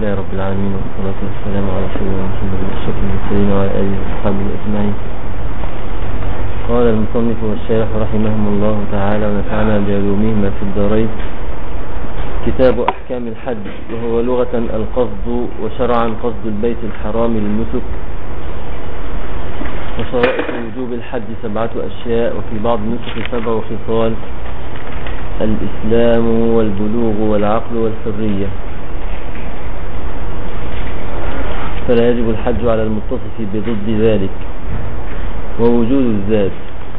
لله رب العالمين، والصلاة والسلام على سيدنا محمد أشرف المرسلين وعلى آله وصحبه أجمعين. قال المصنف والشارح رحمهم الله تعالى ونفعنا بعلومهما في الدارين: كتاب أحكام الحج، وهو لغة القصد، وشرعا قصد البيت الحرام للنسك. وشرائط وجوب الحج 7 أشياء، وفي بعض النسك 7 خصال: الإسلام والبلوغ والعقل والحرية. فلا يجب الحج على المتصف بضد ذلك، ووجود الذات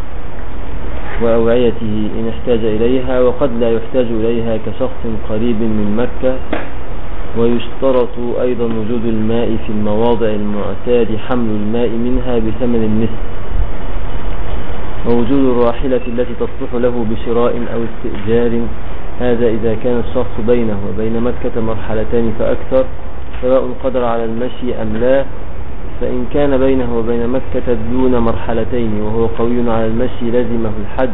وأوعيته إن احتاج إليها، وقد لا يحتاج إليها كشخص قريب من مكة. ويشترط أيضا وجود الماء في المواضع المعتاد حمل الماء منها بثمن النصف، ووجود الراحلة التي تصلح له بشراء أو استئجار، هذا إذا كان الشخص بينه وبين مكة مرحلتان فأكثر، سواء قدر على المشي أم لا. فإن كان بينه وبين مكة دون مرحلتين وهو قوي على المشي لزمه الحج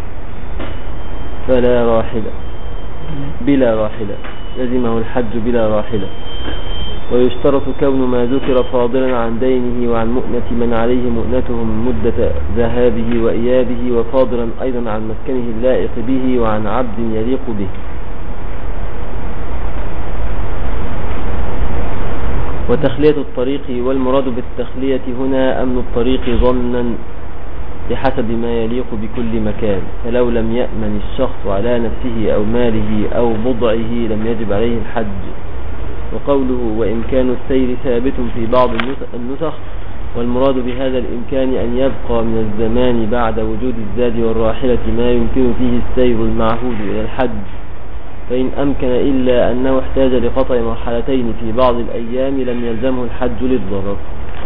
بلا راحلة، لزمه الحج بلا راحلة. ويشترط كون ما ذكر فاضلا عن دينه وعن مؤنة من عليه مؤنتهم مدة ذهابه وإيابه، وفاضلا أيضا عن مسكنه اللائق به وعن عبد يليق به. وتخلية الطريق، والمراد بالتخلية هنا أمن الطريق ظنا بحسب ما يليق بكل مكان، فلو لم يأمن الشخص على نفسه أو ماله أو بضعه لم يجب عليه الحج. وقوله وإمكان السير ثابت في بعض النسخ، والمراد بهذا الإمكان أن يبقى من الزمان بعد وجود الزاد والراحلة ما يمكن فيه السير المعهود إلى الحج، فإن أمكن إلا أنه احتاج لقطع مرحلتين في بعض الأيام لم يلزمه الحج للضرر.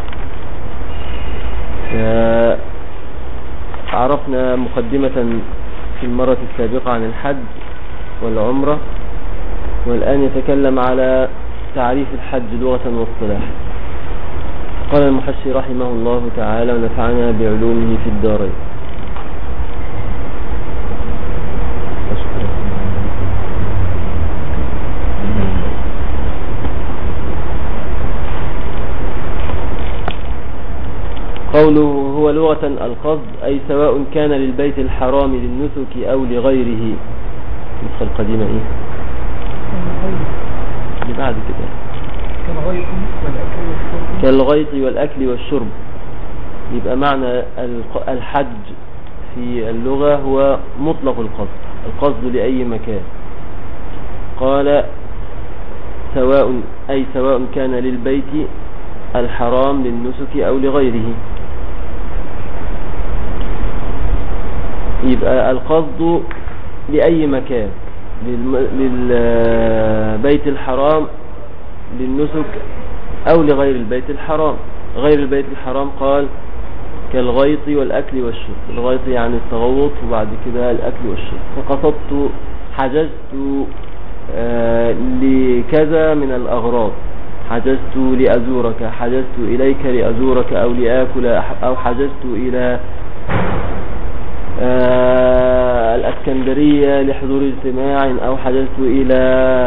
عرفنا مقدمة في المرة السابقة عن الحج والعمرة، والآن يتكلم على تعريف الحج لغة واصطلاحا. قال المحشي رحمه الله تعالى ونفعنا بعلومه في الدارين: قوله هو لغة القصد، أي سواء كان للبيت الحرام للنسك أو لغيره. النسخة القديمة إيه؟ اللي بعد كده كالغيط والأكل والشرب. يبقى معنى الحج في اللغة هو مطلق القصد لأي مكان. قال سواء كان للبيت الحرام للنسك أو لغيره. يبقى القصد لأي مكان، للبيت الحرام للنسك أو لغير البيت الحرام. غير البيت الحرام قال كالغيط والأكل والشرب. الغيط يعني التغوط، وبعد كده الأكل والشرب. فقصدت حجزت لكذا من الأغراض، حجزت لأزورك، حجزت إليك لأزورك أو لآكل، أو حجزت إلى الأسكندرية لحضور اجتماع، أو حجزت إلى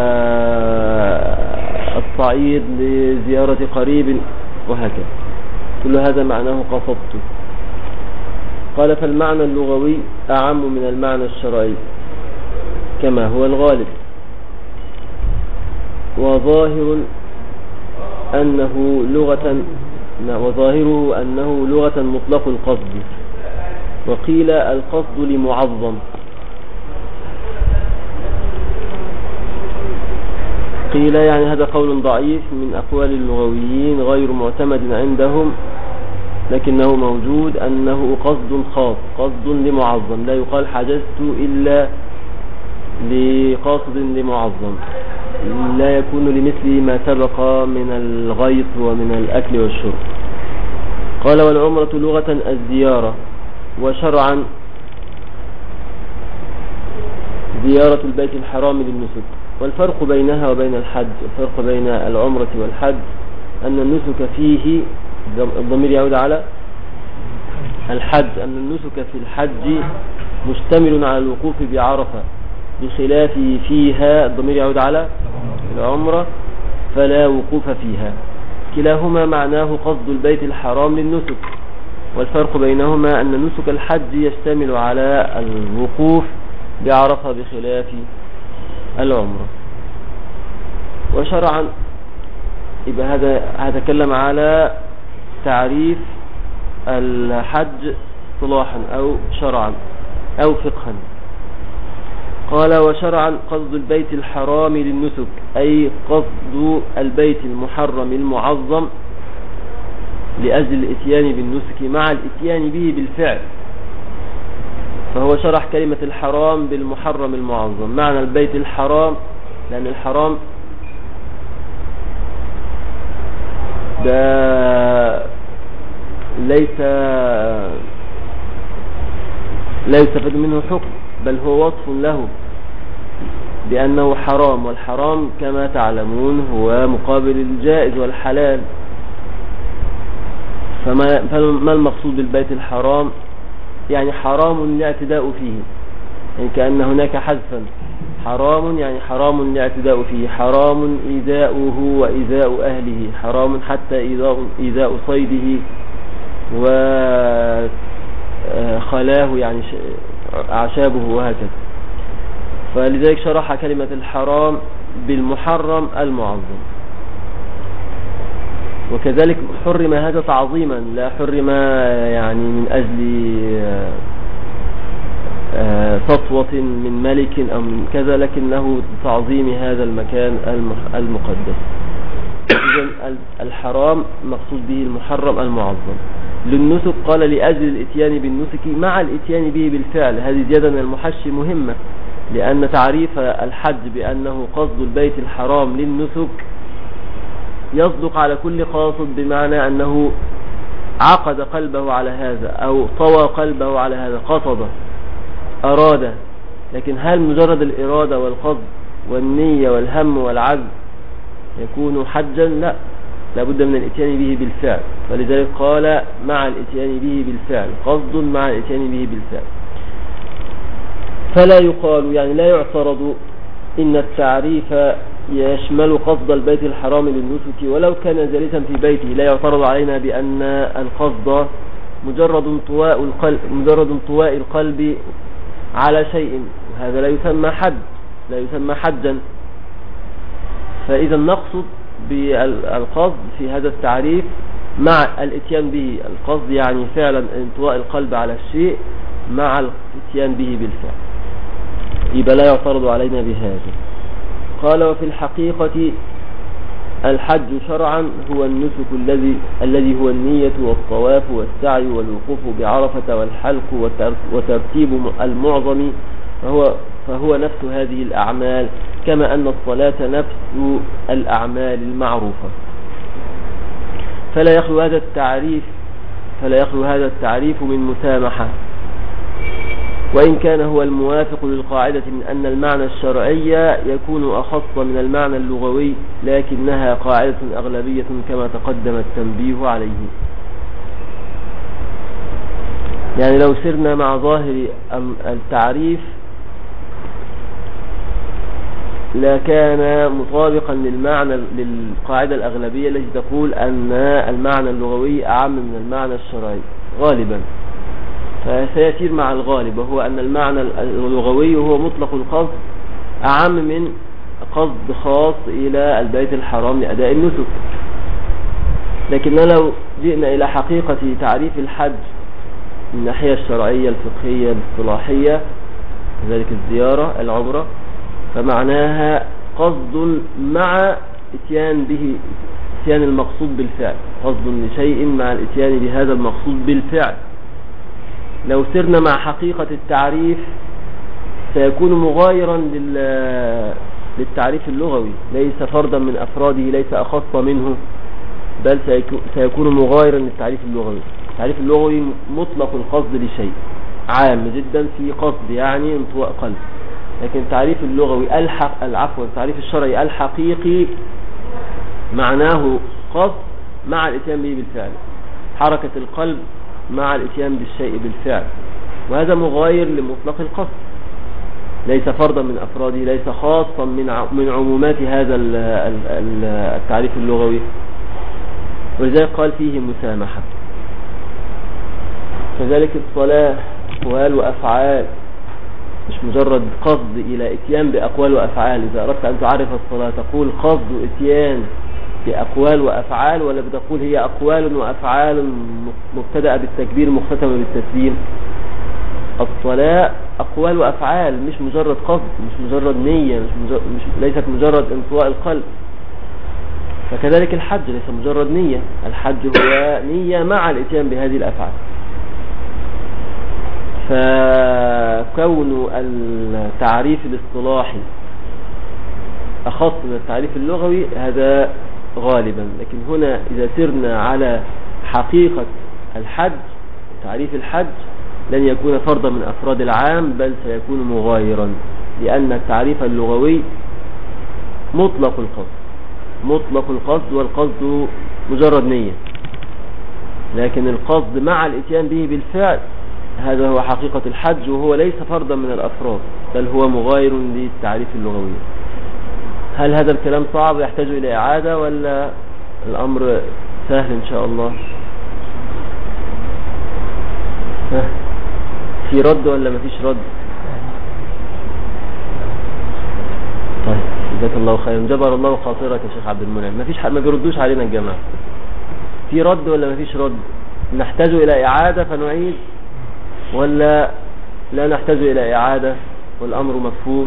الصعيد لزيارة قريب، وهكذا. كل هذا معناه قصدت. قال فالمعنى اللغوي أعم من المعنى الشرعي كما هو الغالب، وظاهره أنه لغة مطلق القصد. وقيل القصد لمعظم، قيل يعني هذا قول ضعيف من أقوال اللغويين غير معتمد عندهم، لكنه موجود أنه قصد خاص، قصد لمعظم. لا يقال حجزت إلا لقاصد لمعظم، لا يكون لمثل ما سبق من الغيط ومن الأكل والشرب. قال والعمرة لغة الزيارة، وشرعا زيارة البيت الحرام للنسك. والفرق بينها وبين الحج، الفرق بين العمرة والحج أن النسك فيه، الضمير يعود على الحج، أن النسك في الحج مشتمل على الوقوف بعرفة، بخلاف فيها الضمير يعود على العمرة، فلا وقوف فيها. كلاهما معناه قصد البيت الحرام للنسك، والفرق بينهما أن نسك الحج يشتمل على الوقوف بعرفة بخلاف العمرة. وشرعا يبقى هذا هتكلم على تعريف الحج اصطلاحا أو شرعا أو فقها. قال وشرعا قصد البيت الحرام للنسك، أي قصد البيت المحرم المعظم لأجل الاتيان بالنسك مع الاتيان به بالفعل. فهو شرح كلمة الحرام بالمحرم المعظم. معنى البيت الحرام لأن الحرام ده لا يستفاد منه حكم، بل هو وصف له بأنه حرام، والحرام كما تعلمون هو مقابل الجائز والحلال. فما المقصود بالبيت الحرام؟ يعني حرام الاعتداء فيه، يعني كأن هناك حذفا. حرام يعني حرام الاعتداء فيه، حرام إيذاؤه وإيذاء أهله، حرام حتى إيذاء صيده وخلاه يعني أعشابه وهكذا. فلذلك شرح كلمة الحرام بالمحرم المعظم. وكذلك حرم هذا تعظيما، لا حرم يعني من أجل سطوة من ملك أو من كذا، لكنه تعظيم هذا المكان المقدس. إذن الحرام مقصود به المحرم المعظم. للنسك قال لأجل الاتيان بالنسك مع الاتيان به بالفعل. هذه زيادة من المحشي مهمة، لأن تعريف الحج بأنه قصد البيت الحرام للنسك يصدق على كل قاصد، بمعنى أنه عقد قلبه على هذا أو طوى قلبه على هذا، قصد أراد. لكن هل مجرد الإرادة والقصد والنية والهم والعزم يكون حجا؟ لا، لابد من الاتيان به بالفعل. فلذلك قال مع الاتيان به بالفعل، قصد مع الاتيان به بالفعل. فلا يقال يعني لا يعترض إن التعريف يشمل قصد البيت الحرام للنسك ولو كان جالسا في بيته. لا يعترض علينا بأن القصد مجرد انطواء القلب على شيء، وهذا لا يسمى حج، لا يسمى حجا. فإذا نقصد بالقصد في هذا التعريف مع الاتيان به. القصد يعني فعلا انطواء القلب على الشيء مع الاتيان به بالفعل، يبقى لا يعترض علينا بهذا. قال وفي الحقيقة الحج شرعا هو النسك الذي هو النية والطواف والسعي والوقوف بعرفة والحلق وترتيب المعظم، فهو نفس هذه الأعمال، كما أن الصلاة نفس الأعمال المعروفة. فلا يخلو هذا التعريف من مسامحة، وإن كان هو الموافق للقاعدة من أن المعنى الشرعي يكون أخص من المعنى اللغوي، لكنها قاعدة أغلبية كما تقدم التنبيه عليه. يعني لو سرنا مع ظاهر التعريف لكان مطابقا للقاعدة الأغلبية التي تقول أن المعنى اللغوي أعم من المعنى الشرعي غالبا. فسيسير مع الغالب، وهو أن المعنى اللغوي هو مطلق القصد أعم من قصد خاص إلى البيت الحرام لأداء النسك. لكن لو جئنا إلى حقيقة تعريف الحج من الناحية الشرعية الفقهية الاصطلاحية، ذلك الزيارة العمرة، فمعناها قصد مع اتيان به، اتيان المقصود بالفعل، قصد لشيء مع الاتيان بهذا المقصود بالفعل. لو سرنا مع حقيقة التعريف سيكون مغايرا للتعريف اللغوي، ليس فردا من أفراده، ليس أخص منه، بل سيكون مغايرا للتعريف اللغوي. التعريف اللغوي مطلق القصد لشيء عام جدا في قصد يعني انطواء قلب، لكن التعريف اللغوي التعريف الشرعي الحقيقي معناه قصد مع الاتيان به بالفعل، حركة القلب مع الاتيان بالشيء بالفعل، وهذا مغاير لمطلق القصد. ليس فردا من أفراده، ليس خاصا من عمومات هذا التعريف اللغوي. ولذلك قال فيه مسامحة. كذلك الصلاة أقوال وأفعال، مش مجرد قصد إلى إتيان بأقوال وأفعال. إذا أردت أن تعرف الصلاة تقول قصد إتيان بأقوال وأفعال، ولا بتقول هي أقوال وأفعال مبتدأة بالتكبير مختتمة بالتسليم؟ الصلاة أقوال وأفعال، مش مجرد قصد، مش مجرد نية، ليست مجرد انطواء القلب. فكذلك الحج ليس مجرد نية، الحج هو نية مع الإتيان بهذه الأفعال. فكون التعريف الاصطلاحي أخص من التعريف اللغوي هذا غالبا، لكن هنا إذا سرنا على حقيقة الحج، تعريف الحج لن يكون فردا من أفراد العام، بل سيكون مغايرا، لأن التعريف اللغوي مطلق القصد، والقصد مجرد نية، لكن القصد مع الاتيان به بالفعل هذا هو حقيقة الحج، وهو ليس فردا من الأفراد، بل هو مغاير للتعريف اللغوي. هل هذا الكلام صعب يحتاج إلى إعادة، ولا الأمر سهل إن شاء الله؟ في رد ولا ما فيش رد؟ طيب جزاك الله خيرا، جبر الله خاطرك يا شيخ عبد المنعم. ما فيش حد، ما بيردوش علينا الجماعة. في رد ولا ما فيش رد؟ نحتاج إلى إعادة فنعيد، ولا لا نحتاج إلى إعادة والأمر مفهوم؟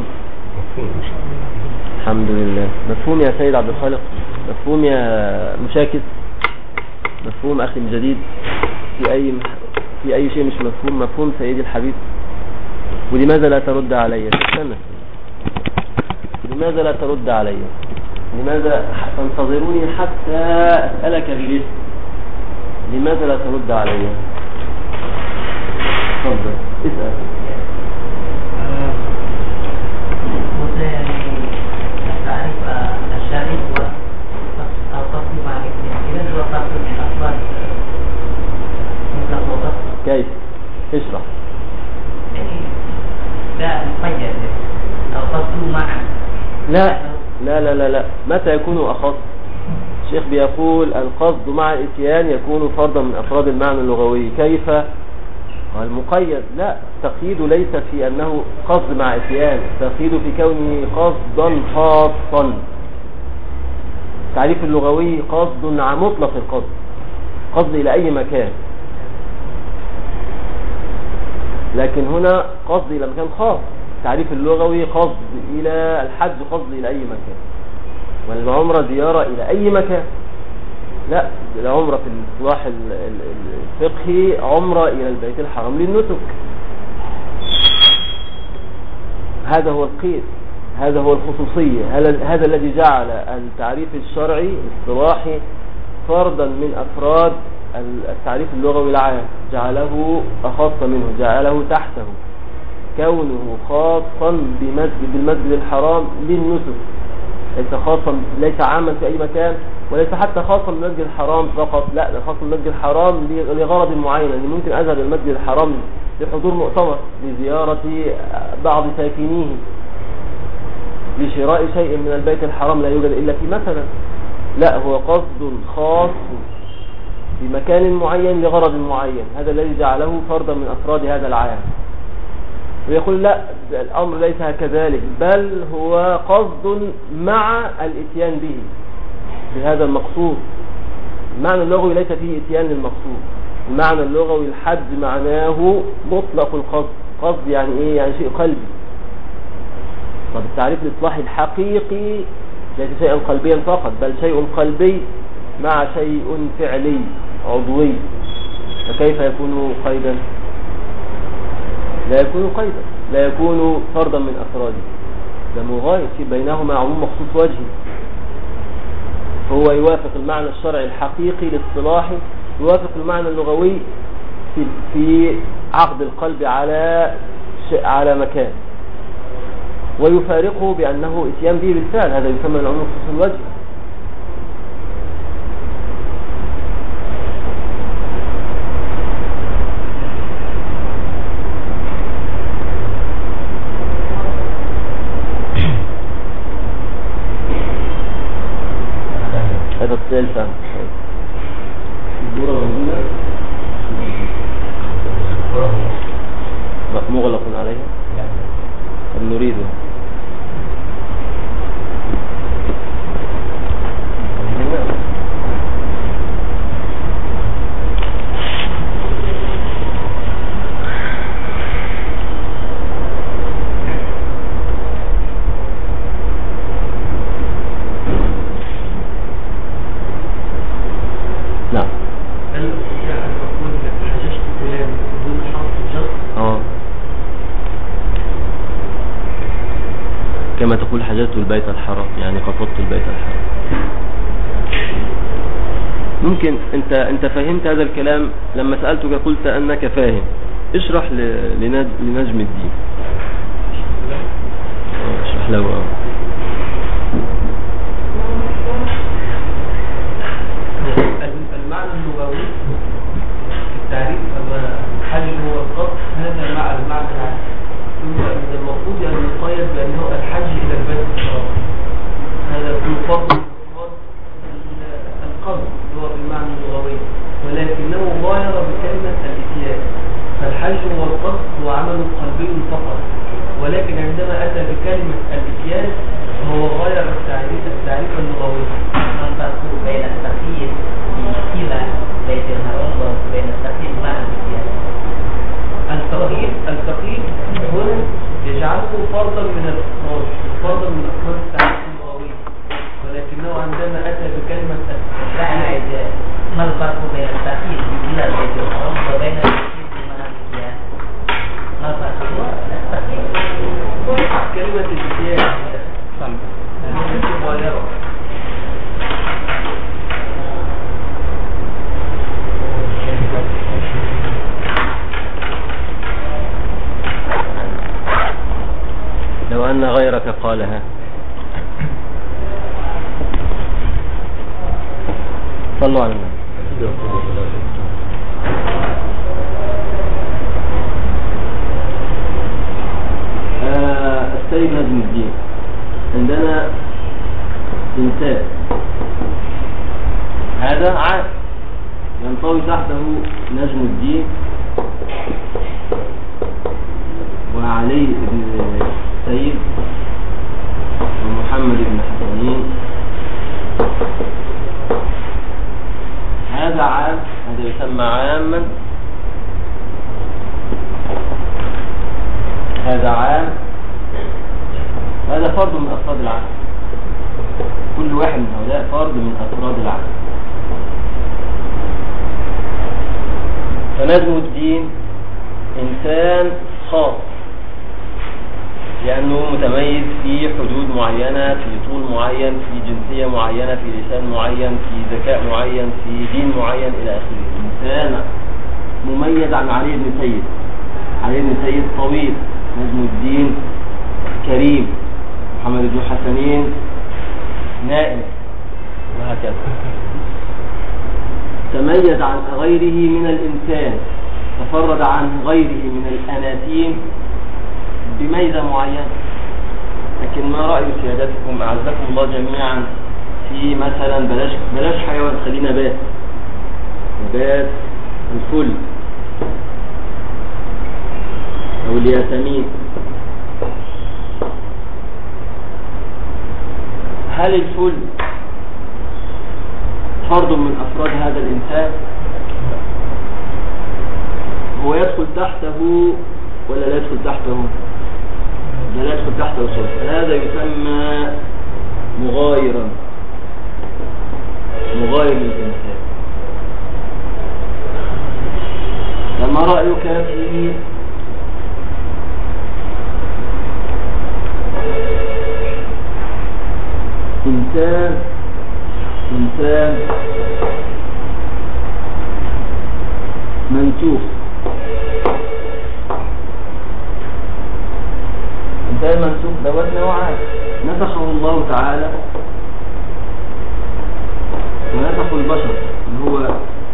الحمد لله. مفهوم يا سيد عبد الخالق؟ مفهوم يا مشاكس؟ مفهوم أخي الجديد؟ في أي شيء مش مفهوم؟ مفهوم سيدي الحبيب؟ ولماذا لا ترد علي؟ استنى، لماذا لا ترد علي؟ لماذا تنتظروني حتى أسألك بالاسم؟ لماذا لا ترد علي؟ تفضل اسأل. كيف؟ اشرح. لا مقيد أو قصد معا. لا متى يكون أخص؟ الشيخ بيقول القصد مع الاتيان يكون فردا من أفراد المعنى اللغوي. كيف؟ قال مقيد. لا، التقييد ليس في أنه قصد مع اتيان، التقييد في كونه قصدا خاصا. التعريف اللغوي قصد عن مطلق القصد، قصد إلى أي مكان، لكن هنا قصد إلى مكان خاص. التعريف اللغوي قصد إلى الحج، قصد إلى أي مكان، والعمرة زيارة إلى أي مكان. لا، العمرة في الاصطلاح الفقهي عمرة إلى البيت الحرام للنسك. هذا هو القيد، هذا هو الخصوصية، هذا الذي جعل التعريف الشرعي الاصطلاحي فردا من أفراد التعريف اللغوي العام، جعله أخص منه، جعله تحته، كونه خاصا بالمسجد الحرام للنسك، ليس خاصا، ليس عاما في أي مكان، وليس حتى خاصا بالمسجد الحرام فقط، لا، ده خاصا بالمسجد الحرام لغرض معين. يعني ممكن أذهب المسجد الحرام لحضور مؤتمر، لزيارة بعض ساكنيه، لشراء شيء من البيت الحرام لا يوجد إلا فيه مثلا. لا، هو قصد خاص في مكان معين لغرض معين، هذا الذي جعله فردا من أفراد هذا العام. ويقول لا، الأمر ليس كذلك، بل هو قصد مع الاتيان به بهذا المقصود. المعنى اللغوي ليس فيه اتيان للمقصود. المعنى اللغوي الحج معناه مطلق القصد. قصد يعني ايه؟ يعني شيء قلبي. طب التعريف الاصطلاحي الحقيقي ليس شيئا قلبيا فقط، بل شيء قلبي مع شيء فعلي عضوي. فكيف يكون قيدا؟ لا يكون قيدا، لا يكون فردا من أفراده، ده مغاير في بينهما عموم مخصوص وجهي. هو يوافق المعنى الشرعي الحقيقي الاصطلاحي، يوافق المعنى اللغوي في عقد القلب على مكان، ويفارقه بأنه اتيان به بالفعل، هذا يسمى العموم مخصوص الوجه. زي الفهم. الدورة موجودة مغلق عليها. طب نريده كما تقول حججت البيت الحرام، يعني قصدت البيت الحرام. ممكن انت فهمت هذا الكلام لما سألتك قلت انك فاهم. اشرح لنجم الدين، اشرح له. المعنى اللغوي في التعريف الحج هو القصد، هذا مع المعنى العام. المفروض أن يقيد بأنه الحج إلى البيت الحرام، هذا كل فرض القصد هو بالمعنى اللغوي، ولكنه غاير بكلمة الإتيان. فالحج هو القصد هو عمل قلبي فقط، ولكن عندما أتى بكلمة الإتيان هو غاير التعريف اللغوي. الفرق بين التقييد إلى بيت الحرام وبين التقييد مع الإتيان. التقييد هنا يجعله فرضا من الافراد التعريف اللغوي، ولكنه عندما اتى بكلمه ما الفرق بين التقييد الى البيت الحرام وبين التقييد مع الاتيان؟ ما الفرق؟ هو التقييد كلمه الاتيان مغايره. لو أن غيرك قالها صلوا على النبي. السيد نجم الدين، عندنا إنسان هذا عاد ينطوي تحته نجم الدين وعلي بن السيد ومحمد بن حسنين. هذا عام، هذا يسمى عاما، هذا عام، هذا فرد من أفراد العام. كل واحد من هؤلاء فرد من أفراد العام. فنجم الدين إنسان خاص لأنه متميز في حدود معينة، في طول معين، في جنسية معينة، في لسان معين، في ذكاء معين، في دين معين إلى آخره. إنسان مميز عن علي بن سيد. علي بن سيد طويل، نجم الدين كريم، محمد بن حسنين نائم، وهكذا. تميز عن غيره من الإنسان، تفرد عن غيره من الأناتيم بميزة معينة. لكن ما رأي سيادتكم أعزكم الله جميعا في مثلا بلاش حيوان، خلينا بات الفل أو الياسمين. هل الفل فرد من أفراد هذا الإنسان؟ هو يدخل تحته ولا لا يدخل تحته؟ لا يدخل تحته صوت. هذا يسمى مغايرا، مغاير للإنسان. لما رأيك في إنسان منسوخ، إنسان منسوخ دوت نوعان، نسخه الله تعالى ونسخ البشر اللي هو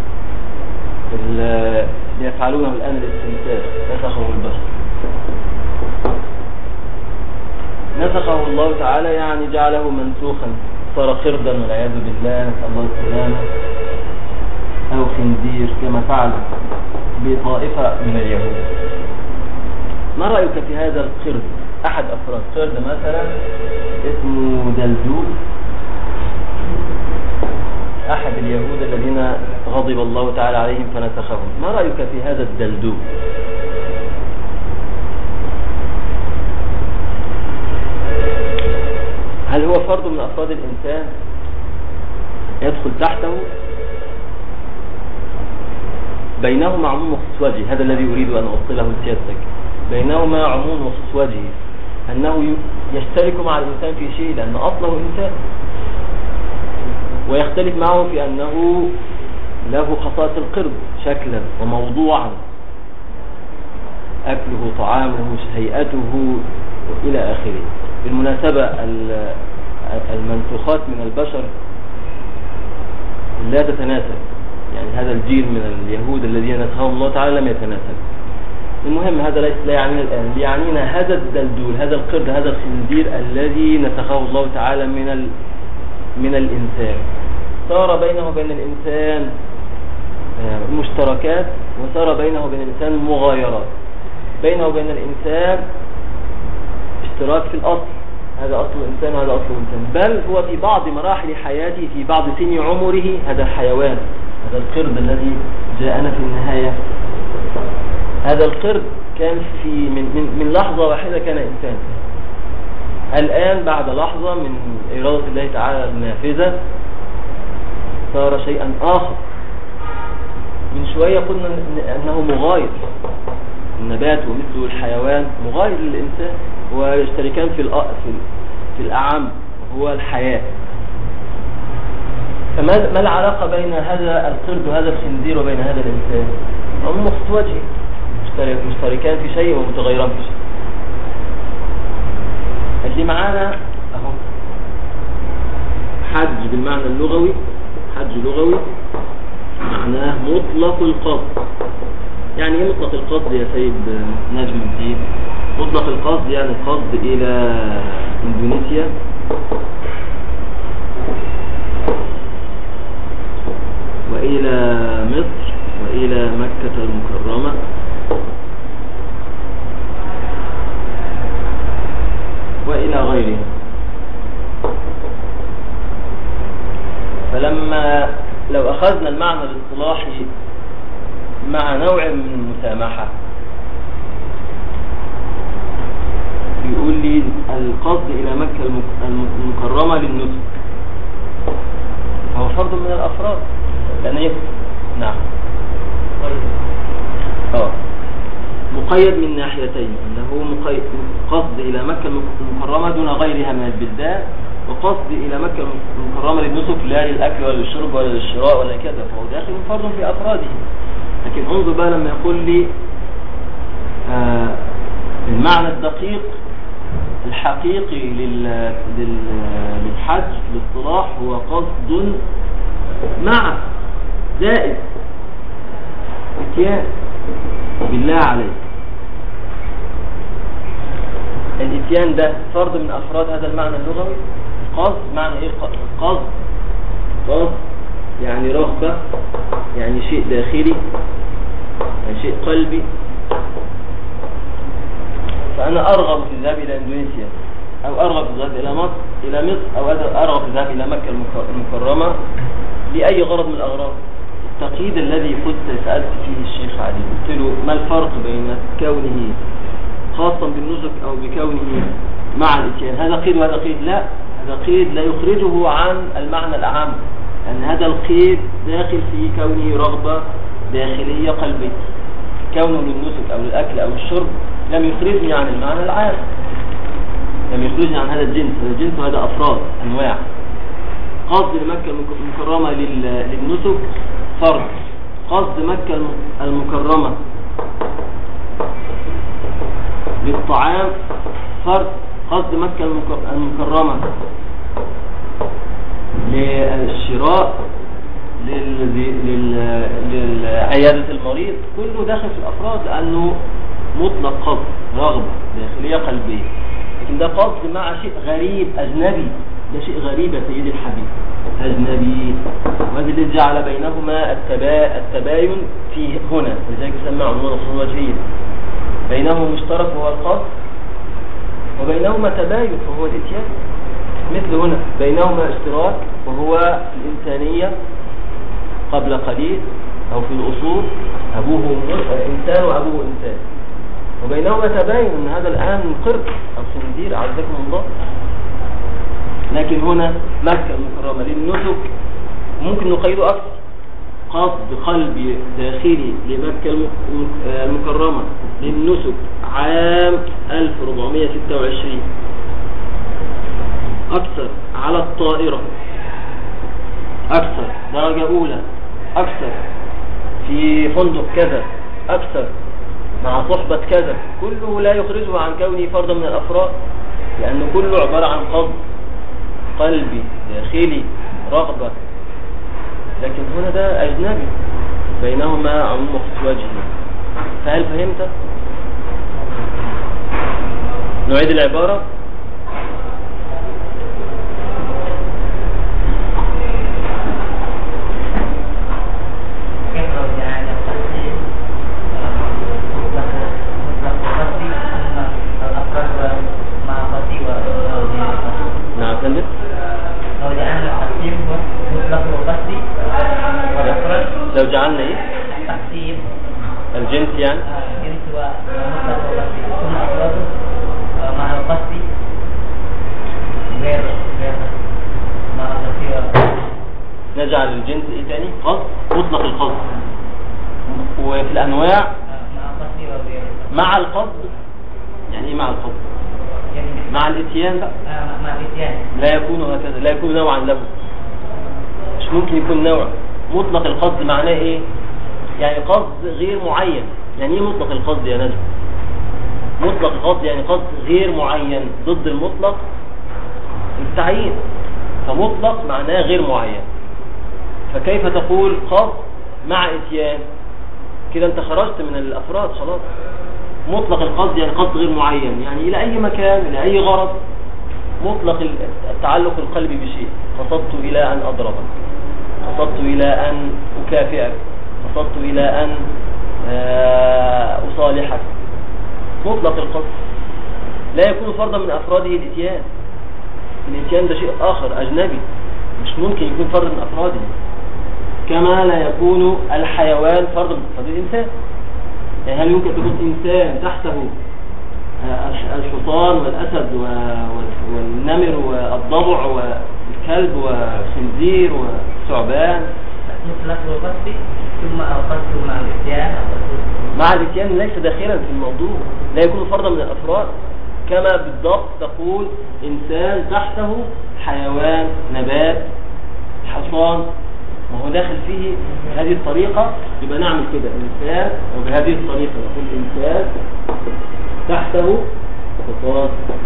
اللي يفعلونه الآن الاستنتاج، نسخه البشر. نسخه الله تعالى يعني جعله منسوخا صار قردا والعياذ بالله، نسأل الله السلامة، أو خنزير كما فعل بطائفة من اليهود. ما رأيك في هذا القرد؟ أحد أفراد قرد مثلا اسمه دلدول، أحد اليهود الذين غضب الله تعالى عليهم فنسخهم. ما رأيك في هذا الدلدول؟ هل هو فرد من أفراد الإنسان يدخل تحته؟ بينهما عموم وخصوص وجه، هذا الذي أريد أن أوصله لسيادتك. بينهما عموم وخصوص وجه، أنه يشترك مع الإنسان في شيء لأن أصله إنسان، ويختلف معه في أنه له خصائص القرد شكلا وموضوعا، أكله، طعامه، هيئته إلى آخره. بالمناسبة المنسوخات من البشر لا تتناسب، يعني هذا الجيل من اليهود الذين نسخهم الله تعالى لم يتناسب. المهم هذا لا يعنينا الآن، يعنينا هذا الدلدول، هذا القرد، هذا الخنزير الذي نسخه الله تعالى من الإنسان. صار بينه وبين الإنسان مشتركات، وصار بينه وبين الإنسان مغايرات. بينه وبين الإنسان اشتراك في الأصل، هذا أصل الإنسان وهذا أصل الإنسان، بل هو في بعض مراحل حياته، في بعض سن عمره، هذا الحيوان، هذا القرد الذي جاءنا في النهاية، هذا القرد كان في من لحظة واحدة كان إنسان. الآن بعد لحظة من إرادة الله تعالى النافذة صار شيئا آخر. من شوية قلنا أنه مغاير، النبات ومثله الحيوان مغاير للإنسان، ويشتركان في الأعم وهو الحياة. فما العلاقة بين هذا القرد وهذا الخنزير وبين هذا الإنسان؟ هم مخصوص وجه، مشتركان في شيء ومتغيران في شيء. اللي معانا اهو حج بالمعنى اللغوي، حج لغوي معناه مطلق القصد. يعني ايه مطلق القصد يا سيد نجم الدين؟ مطلق القصد يعني القصد الى اندونيسيا والى مصر والى مكة المكرمة وإلى غيره. فلما لو أخذنا المعنى الاصطلاحي مع نوع من المسامحة، يقول لي القصد إلى مكة المكرمة للنسك، هو فرد من الأفراد، لأن نعم مقيد من ناحيتين، أنه قصد إلى مكة المكرمة دون غيرها من البلدان، وقصد إلى مكة المكرمة للنسك لا للأكل ولا للشرب ولا للشراء ولا كذا، فهو داخل فرد في أفراده. لكن انظر بقى لما يقول لي المعنى الدقيق الحقيقي للحج الاصطلاح هو قصد مع زائد اتيان بالله عليك. الاتيان ده فرد من افراد هذا المعنى اللغوي. قصد معنى ايه؟ قصد يعني رغبة، يعني شيء داخلي، يعني شيء قلبي. فانا ارغب في الذهاب الى اندونيسيا، او ارغب في الذهاب الى مصر او ارغب في الذهاب الى مكة المكرمة لاي غرض من الاغراض. التقييد الذي كنت سألت فيه الشيخ علي، قلت له ما الفرق بين كونه خاصا بالنسك او بكونه مع الاتيان؟ هذا قيد وهذا قيد؟ لا، هذا قيد لا يخرجه عن المعنى الأعم، لأن هذا القيد داخل في كونه رغبة داخلية قلبية. كونه للنسك او للأكل او الشرب لم يخرجني عن المعنى العام، لم يخرجني عن هذا الجنس. هذا الجنس وهذا أفراد أنواع. قصد لمكة المكرمة للنسك فرد، قصد مكة المكرمة للطعام فرد، قصد مكة المكرمة للشراء لعيادة المريض، كله داخل في الأفراد، لأنه مطلق قصد، رغبة داخلية قلبية. لكن ده قصد مع شيء غريب أجنبي ده شيء غريب يا سيدي الحبيب، أجنبي. وهذا الذي جعل بينهما التباين في هنا، لذلك يسمى عنوان أصول وجهية. بينهما مشترك وهو القصد، وبينهما تباين وهو الإتيان. مثل هنا بينهما اشتراك وهو الإنسانية قبل قليل، أو في الأصول أبوه إنسان وأبوه إنسان. وبينهما تباين أن هذا الآن قرد أو خنزير أعزكم الله. لكن هنا مكة المكرمة للنسك ممكن نقيده أكثر، قصد قلبي داخلي لمكة المكرمة للنسك عام 1426 أكثر على الطائرة، أكثر درجة أولى، أكثر في فندق كذا، أكثر مع صحبة كذا، كله لا يخرجه عن كونه فردا من الأفراد، لأنه كله عبارة عن قصد قلبي داخلي رغبة. لكن هنا ده أجنبي، بينهما عموم في وجهه. فهل فهمت؟ نعيد العبارة. نعم فندم. لو جعلنا ايه تقسيم الجنس يعني الجنس ومطلق وقصدي ثم أفراده مع القصدي غير مع القصدي. نجعل الجنس ايه تاني؟ قصد، مطلق القصد. وفي الانواع مع القصدي وغير مع القصد. يعني ايه مع القصد؟ يعني مع الاتيان بقى. مع الاتيان لا يكون هكذا، لا يكون نوعا له، مش ممكن يكون نوع. مطلق القصد معناه ايه؟ يعني قصد غير معين. يعني ايه مطلق القصد يا نجم؟ مطلق القصد يعني قصد غير معين، ضد المطلق التعيين. فمطلق معناه غير معين. فكيف تقول قصد مع اتيان؟ كده انت خرجت من الافراد خلاص. مطلق القصد يعني قصد غير معين، يعني الى اي مكان، الى اي غرض. مطلق التعلق القلبي بشيء، قصدت الى ان اضربك، قصدت إلى أن أكافئك، قصدت إلى أن أصالحك. مطلق القصد لا يكون فردا من أفراده الإتيان. الإتيان ده شيء آخر أجنبي، مش ممكن يكون فرد من أفراده، كما لا يكون الحيوان فردا من أفراد الإنسان. يعني هل يمكن تكون إنسان تحته الحصان والأسد والنمر والضبع والكلب والخنزير والثعبان؟ مطلق القصد ثم القصد مع الاتيان. مع الاتيان ليس داخلا في الموضوع، لا يكون فردا من الأفراد. كما بالضبط تقول إنسان تحته حيوان، نبات، حصان، ما هو داخل فيه بهذه الطريقة. يبقى نعمل كده إنسان، وبهذه الطريقة نقول إنسان تحته حصان،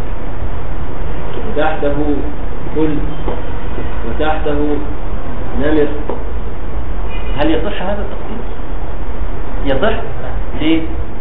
وتحته كل، وتحته نمر. هل يصح هذا التقسيم؟ يصح؟ ليه؟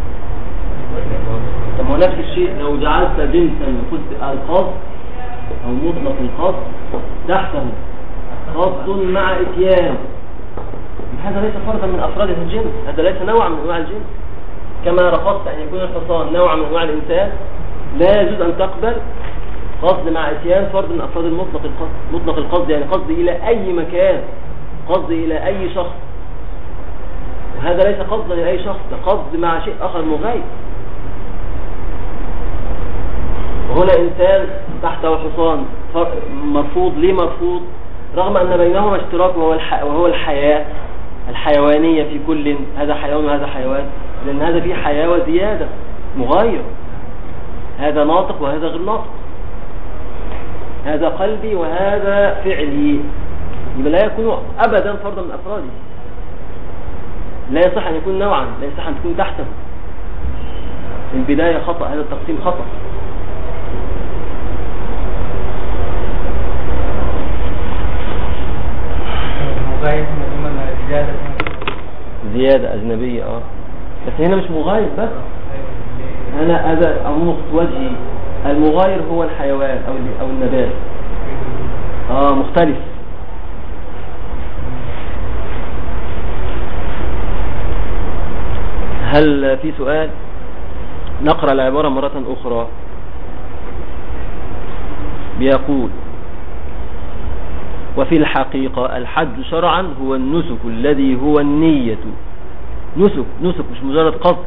طب هو نفس الشيء لو جعلت جنسا قلت القصد او مطلق القصد تحته قصد مع اتيان، هذا ليس فردا من افراد الجنس، هذا ليس نوع من انواع الجنس. كما رفضت ان يكون الحصان نوع من انواع الانسان، لا يجوز ان تقبل قصد مع اتيان فرد من افراد المطلق القصد. مطلق القصد يعني قصد الى اي مكان، قصد الى اي شخص، وهذا ليس قصدا لاي شخص، ده قصد مع شيء اخر مغاير. وهنا انسان تحته حصان مرفوض. ليه مرفوض؟ رغم ان بينهما اشتراك وهو الحياة الحيوانية في كل، هذا حيوان وهذا حيوان، لان هذا فيه حياة وزيادة مغاير، هذا ناطق وهذا غير ناطق، هذا قلبي وهذا فعلي. يبقى لا يكون ابدا فردا من افراده، لا يصح ان يكون نوعا، لا يصح ان تكون تحته. في البداية خطأ، هذا التقسيم خطأ. مغاير زيادة زيادة أجنبية بس هنا مش مغاير بس، هذا أمور وجهي. المغاير هو الحيوان أو النبات، مختلف. هل في سؤال؟ نقرأ العبارة مرة أخرى. بيقول: وفي الحقيقة الحج شرعا هو النسك الذي هو النية. نسك مش مجرد قصد.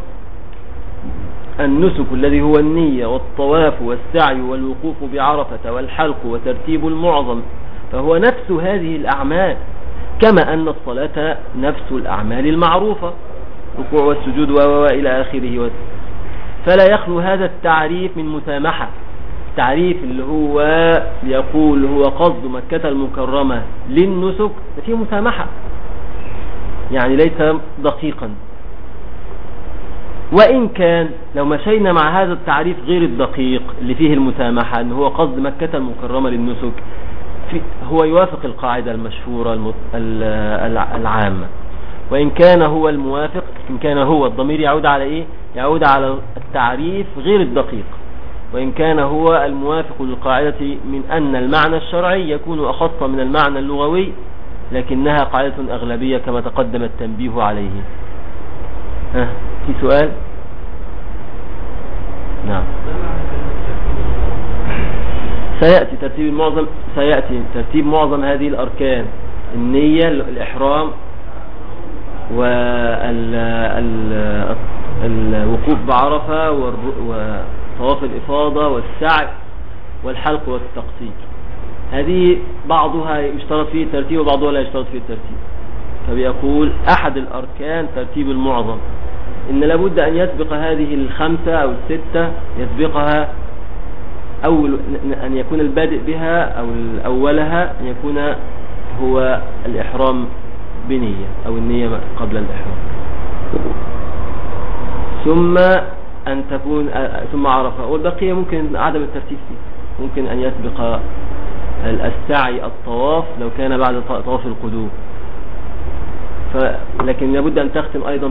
النسك الذي هو النية والطواف والسعي والوقوف بعرفة والحلق وترتيب المعظم، فهو نفس هذه الأعمال، كما أن الصلاة نفس الأعمال المعروفة، ركوع والسجود وإلى آخره. فلا يخلو هذا التعريف من مسامحة. التعريف اللي هو يقول هو قصد مكة المكرمة للنسك فيه مسامحة، يعني ليس دقيقا. وإن كان لو مشينا مع هذا التعريف غير الدقيق اللي فيه المسامحة، أنه هو قصد مكة المكرمة للنسك، هو يوافق القاعدة المشهورة العامة. وإن كان هو الموافق، إن كان هو الضمير يعود على إيه؟ يعود على التعريف غير الدقيق. وإن كان هو الموافق للقاعدة من أن المعنى الشرعي يكون أخص من المعنى اللغوي، لكنها قاعدة أغلبية كما تقدم التنبيه عليه. في سؤال؟ نعم. سيأتي ترتيب معظم هذه الأركان: النية، الإحرام، والوقوف بعرفة، وطواف الإفاضة، والسعي، والحلق والتقصير. هذه بعضها يشترط فيه الترتيب وبعضها لا يشترط فيه الترتيب. فبيقول أحد الأركان ترتيب المعظم، إن لابد أن يسبق هذه الخمسة أو الستة، يسبقها أن يكون البادئ بها أو أولها أن يكون هو الإحرام بنية أو النية قبل الإحرام، ثم عرفة. والبقية ممكن عدم الترتيب فيه، ممكن أن يسبق السعي الطواف لو كان بعد طواف القدوم، لكن لابد أن تختم أيضا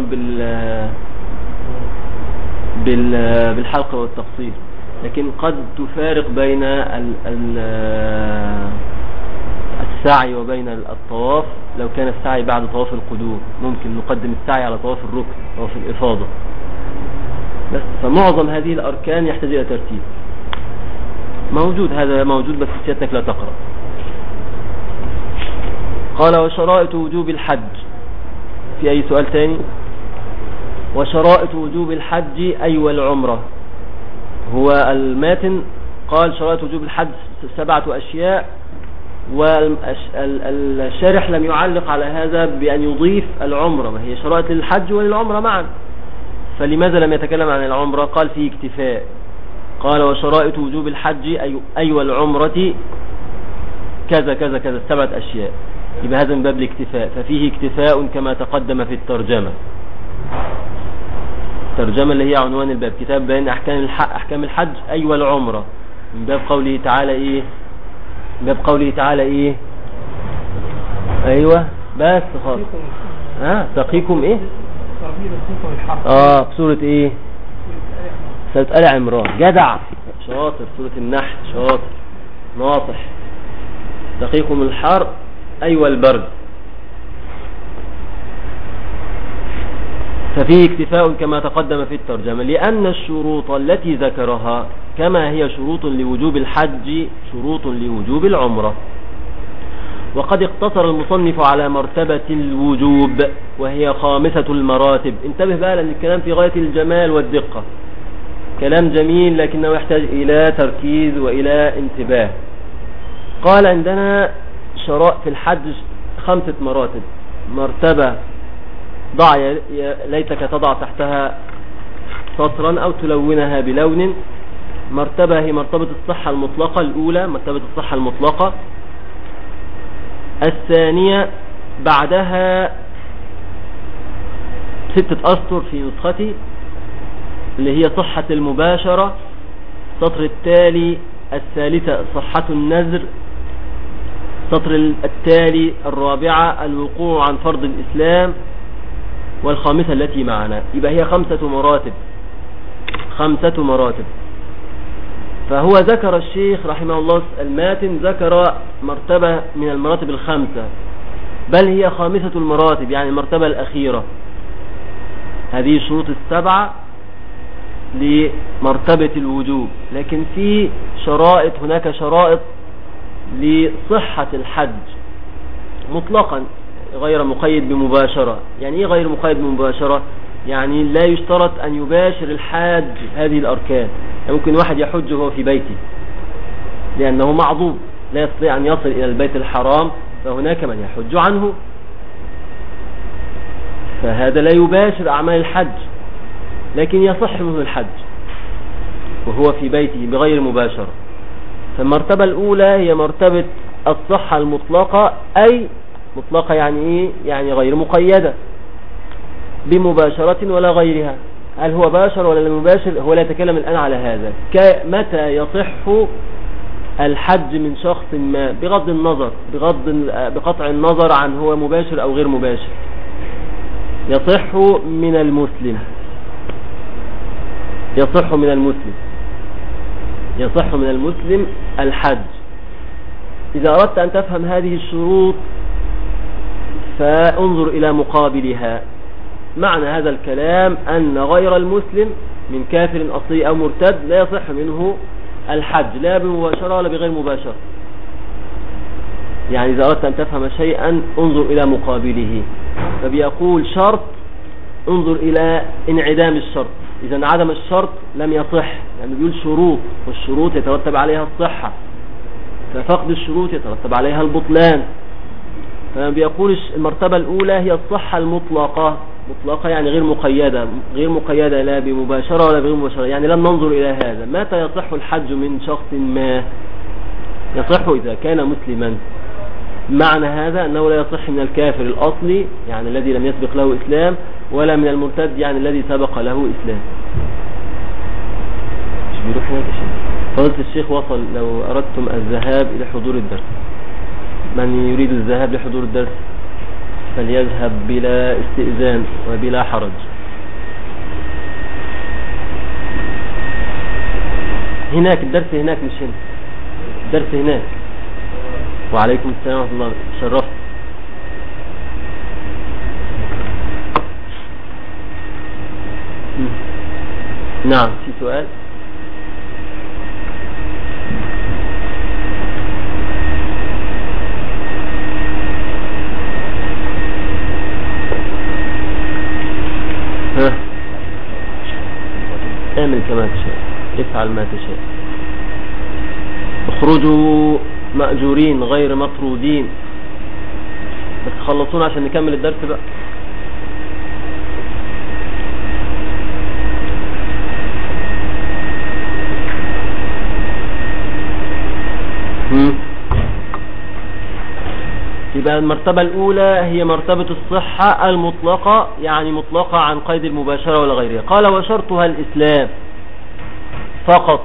بالحلق والتقصير. لكن قد تفارق بين السعي وبين الطواف. لو كان السعي بعد طواف القدوم ممكن نقدم السعي على طواف الركن، طواف الإفاضة بس. فمعظم هذه الأركان يحتاج إلى ترتيب. هذا موجود بس سيادتك لا تقرأ. قال: وشرائط وجوب الحج. في أي سؤال تاني؟ وشرائط وجوب الحج أي والعمرة. هو الماتن قال شرائط وجوب الحج 7 أشياء، والشارح لم يعلق على هذا بأن يضيف العمرة، ما هي شرائط للحج وللعمرة معا. فلماذا لم يتكلم عن العمرة؟ قال فيه اكتفاء. قال: وشرائط وجوب الحج أي والعمرة كذا كذا كذا 7 أشياء. يبقى هذا من باب الاكتفاء، ففيه اكتفاء كما تقدم في الترجمة. الترجمة اللي هي عنوان الباب، كتاب بيان أحكام الحج أي والعمرة، من باب قوله تعالى إيه؟ من باب قوله تعالى إيه؟ أيوة بس خلاص. تقيكم إيه؟ بسورة إيه؟ سورة آل عمران. جدع شاطر. سورة النحل شاطر ناصح. تقيكم الحر أيوة البرد. ففيه اكتفاء كما تقدم في الترجمة، لأن الشروط التي ذكرها كما هي شروط لوجوب الحج شروط لوجوب العمرة. وقد اقتصر المصنف على مرتبة الوجوب وهي خامسة المراتب. انتبه بقى لأن الكلام في غاية الجمال والدقة، كلام جميل لكنه يحتاج إلى تركيز وإلى انتباه. قال: عندنا شرائط في الحج 5 مراتب. مرتبة ضع ليتك تضع تحتها سطرا أو تلونها بلون. مرتبة هي مرتبة الصحة المطلقة الأولى، مرتبة الصحة المطلقة. الثانية بعدها 6 أسطر في نسختي اللي هي صحة المباشرة. السطر التالي الثالثة صحة النذر. السطر التالي الرابعة الوقوع عن فرض الإسلام. والخامسة التي معنا. يبقى هي 5 مراتب. 5 مراتب. فهو ذكر الشيخ رحمه الله الماتن ذكر مرتبة من المراتب الخمسة، بل هي خامسة المراتب، يعني المرتبة الأخيرة. هذه الشروط السبعة لمرتبة الوجوب، لكن في شرائط، هناك شرائط لصحة الحج مطلقا غير مقيد بمباشرة. يعني ايه غير مقيد بمباشرة؟ يعني لا يشترط أن يباشر الحاج هذه الأركان. يعني ممكن واحد يحج وهو في بيته لأنه معذور لا يستطيع أن يصل إلى البيت الحرام، فهناك من يحج عنه، فهذا لا يباشر أعمال الحج، لكن يصح منه الحج وهو في بيته بغير مباشرة. فالمرتبة الأولى هي مرتبة الصحة المطلقة، أي مطلقة يعني إيه؟ يعني غير مقيدة بمباشرة ولا غيرها. هل هو باشر ولا لم يباشر؟ هو لا يتكلم الآن على هذا. متى يصح الحج من شخص ما بغض النظر، بقطع النظر عن هو مباشر أو غير مباشر؟ يصح من المسلم، يصح من المسلم، يصح من المسلم الحج. إذا أردت أن تفهم هذه الشروط فانظر إلى مقابلها. معنى هذا الكلام أن غير المسلم من كافر أصلي أو مرتد لا يصح منه الحج، لا بمباشرة ولا بغير مباشرة. يعني إذا أردت أن تفهم شيئا انظر إلى مقابله. فبيقول شرط، انظر إلى انعدام الشرط. إذا انعدم الشرط لم يصح، يعني بيقول شروط، والشروط يترتب عليها الصحة، ففقد الشروط يترتب عليها البطلان. فبيقول المرتبة الأولى هي الصحة المطلقة، مطلقة يعني غير مقيدة، غير مقيدة لا بمباشرة ولا بغير مباشرة. يعني لم ننظر إلى هذا. متى يصح الحج من شخص ما؟ يصح إذا كان مسلما. معنى هذا أنه لا يصح من الكافر الأصلي، يعني الذي لم يسبق له إسلام، ولا من المرتد يعني الذي سبق له إسلام. مش بيروح هناك شيء. فضلت الشيخ وصل. لو أردتم الذهاب إلى حضور الدرس، من يريد الذهاب لحضور الدرس فليذهب بلا استئذان وبلا حرج. هناك الدرس، هناك مش هنا، الدرس هناك. وعليكم السلام ورحمة الله، شرفت. نعم، في سؤال؟ ها، اعمل كما تشاء، افعل ما تشاء. اخرجوا مأجورين غير مطرودين. بس خلصونا عشان نكمل الدرس بقى. يبقى المرتبة الأولى هي مرتبة الصحة المطلقة، يعني مطلقة عن قيد المباشرة ولا غيرها. قال وشرطها الإسلام فقط.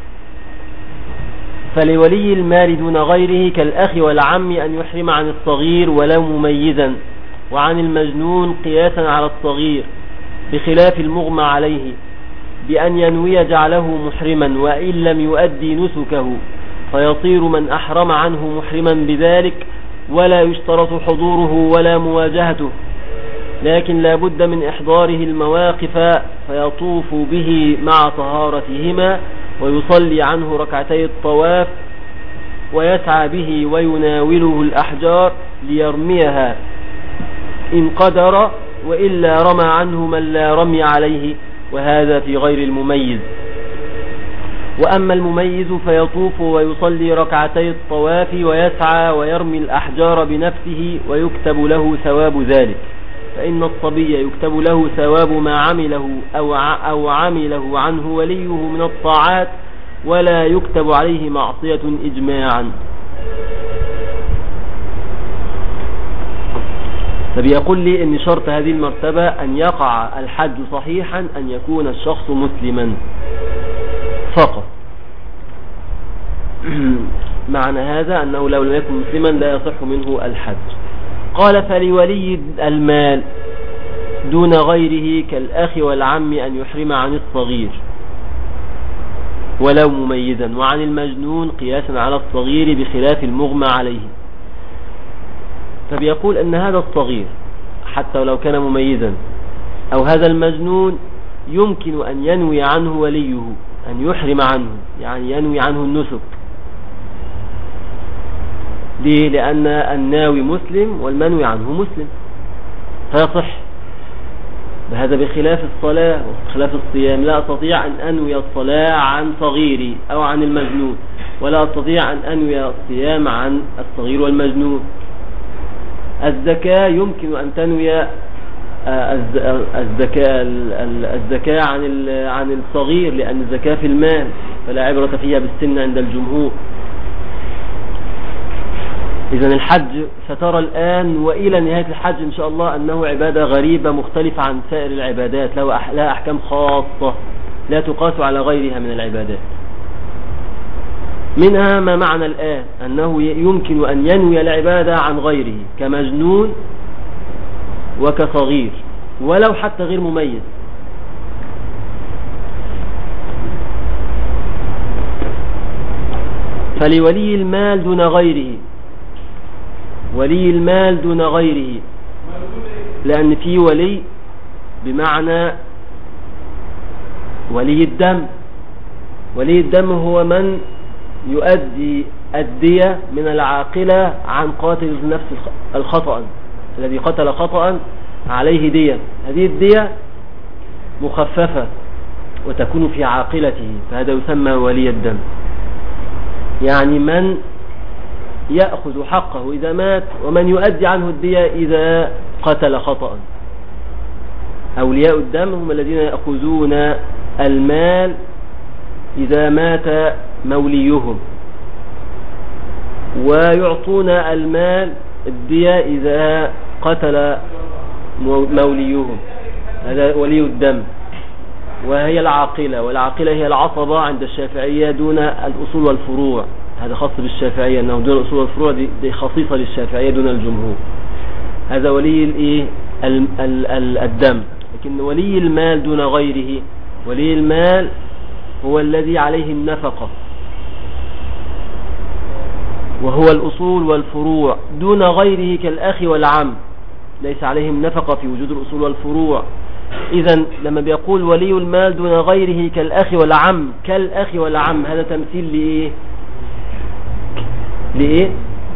فلولي المال دون غيره كالأخ والعم أن يحرم عن الصغير ولو مميزا، وعن المجنون قياسا على الصغير، بخلاف المغمى عليه بأن ينوي جعله محرما وإن لم يؤدي نسكه، فيصير من أحرم عنه محرما بذلك، ولا يشترط حضوره ولا مواجهته، لكن لا بد من إحضاره المواقف، فيطوف به مع طهارتهما، ويصلي عنه ركعتي الطواف، ويسعى به ويناوله الأحجار ليرميها إن قدر، وإلا رمى عنه من لا رمي عليه، وهذا في غير المميز. وأما المميز فيطوف ويصلي ركعتي الطواف ويسعى ويرمي الأحجار بنفسه، ويكتب له ثواب ذلك، فإن الصبي يكتب له ثواب ما عمله أو عمله عنه وليه من الطاعات، ولا يكتب عليه معصية إجماعا. فبيقول لي إن شرط هذه المرتبة أن يقع الحج صحيحا، أن يكون الشخص مسلما فقط. معنى هذا أنه لو لم يكن مسلما لا يصح منه الحج. قال فلولي المال دون غيره كالأخ والعم أن يحرم عن الصغير. ولو مميزا، وعن المجنون قياسا على الصغير بخلاف المغمى عليه. فبيقول أن هذا الصغير حتى ولو كان مميزا أو هذا المجنون يمكن أن ينوي عنه وليه أن يحرم عنه، يعني ينوي عنه النسك. ليه؟ لأن الناوي مسلم والمنوي عنه مسلم فيصح. هذا بخلاف الصلاة وخلاف الصيام، لا أستطيع أن أنوي الصلاة عن صغيري أو عن المجنون، ولا أستطيع أن أنوي الصيام عن الصغير والمجنون. الزكاة يمكن أن تنوي الزكاة عن الصغير، لأن الزكاة في المال فلا عبرة فيها بالسن عند الجمهور. إذن الحج سترى الآن وإلى نهاية الحج إن شاء الله أنه عبادة غريبة مختلفة عن سائر العبادات، لها أحكام خاصة لا تقاس على غيرها من العبادات. منها ما معنى الآن أنه يمكن أن ينوي العبادة عن غيره كمجنون وكصغير ولو حتى غير مميز. فلولي المال دون غيره، ولي المال دون غيره، لأن في ولي بمعنى ولي الدم. ولي الدم هو من يؤدي الدية من العاقلة عن قاتل النفس الخطأ، الذي قتل خطأ عليه دية. هذه الدية مخففة وتكون في عاقلته، فهذا يسمى ولي الدم، يعني من يأخذ حقه إذا مات ومن يؤدي عنه الدية إذا قتل خطأ. أولياء الدم هم الذين يأخذون المال إذا مات موليهم، ويعطون المال الدية إذا قتل موليهم. هذا ولي الدم، وهي العاقلة، والعاقلة هي العصبة عند الشافعية دون الأصول والفروع. هذا خاص بالشافعية، أنه دون الأصول والفروع دي خصيصة للشافعية دون الجمهور. هذا ولي الدم. لكن ولي المال دون غيره، ولي المال هو الذي عليه النفقة، وهو الأصول والفروع دون غيره كالأخ والعم، ليس عليهم نفقة في وجود الأصول والفروع. إذن لما بيقول ولي المال دون غيره كالأخ والعم، كالأخ والعم، هذا تمثيل لإيه؟ لإيه؟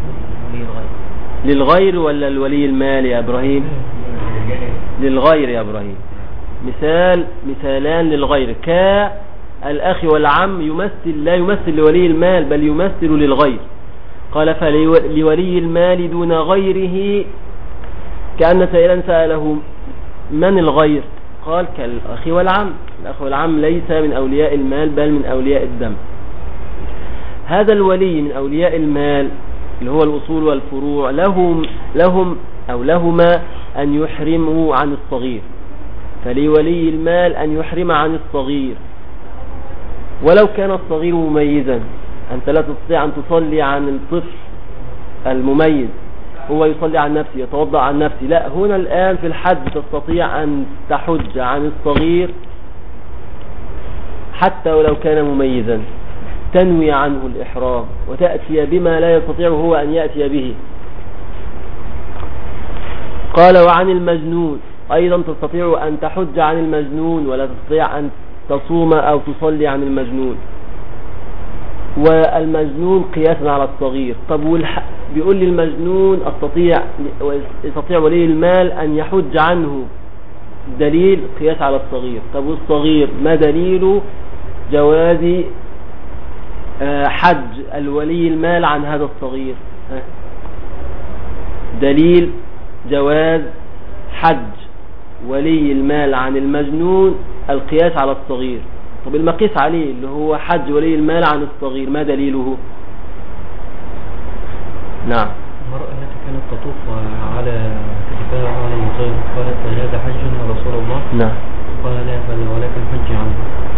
للغير ولا الولي المال يا إبراهيم؟ للغير يا إبراهيم. مثالان للغير. كالأخ والعم يمثل، لا يمثل لولي المال بل يمثل للغير. قال فلولي المال دون غيره، كأن سائلا سأله من الغير؟ قال كالأخ والعم. الأخ والعم ليس من أولياء المال بل من أولياء الدم. هذا الولي من أولياء المال اللي هو الأصول والفروع لهم أو لهما أن يحرموا عن الصغير. فلولي المال أن يحرم عن الصغير ولو كان الصغير مميزا. أنت لا تستطيع أن تصلي عن الطفل المميز، هو يصلي عن نفسه يتوضأ عن نفسه، لا، هنا الآن في الحج تستطيع أن تحج عن الصغير حتى ولو كان مميزا، تنوي عنه الإحرام وتأتي بما لا يستطيع هو أن يأتي به. قال وعن المجنون أيضا تستطيع أن تحج عن المجنون، ولا تستطيع أن تصوم أو تصلي عن المجنون. والمجنون قياسا على الصغير. طب بيقول لي المجنون يستطيع ولي المال أن يحج عنه، دليل قياس على الصغير. طب والصغير ما دليل جواز حج الولي المال عن هذا الصغير؟ دليل جواز حج ولي المال عن المجنون القياس على الصغير. طب المقيس عليه اللي هو حج ولي المال عن الصغير ما دليله؟ نعم. المرأة التي كانت تطوف على كتفها على المصير قالت هذا حج يا رسول الله؟ نعم. قال لا بل ولكن حج عنه.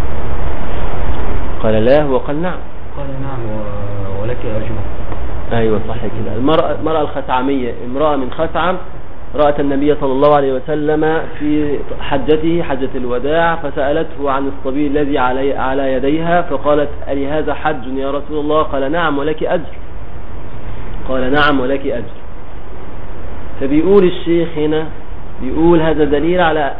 قال لا وقال نعم. قال نعم ولك أجر. أيوة صح كده. المرأة الخثعمية، امرأة من خثعم رأت النبي صلى الله عليه وسلم في حجته حجة الوداع، فسألته عن الصبي الذي على يديها، فقالت: ألي هذا حج يا رسول الله؟ قال: نعم ولك أجر. قال: نعم ولك أجر. فبيقول الشيخ هنا، بيقول هذا دليل على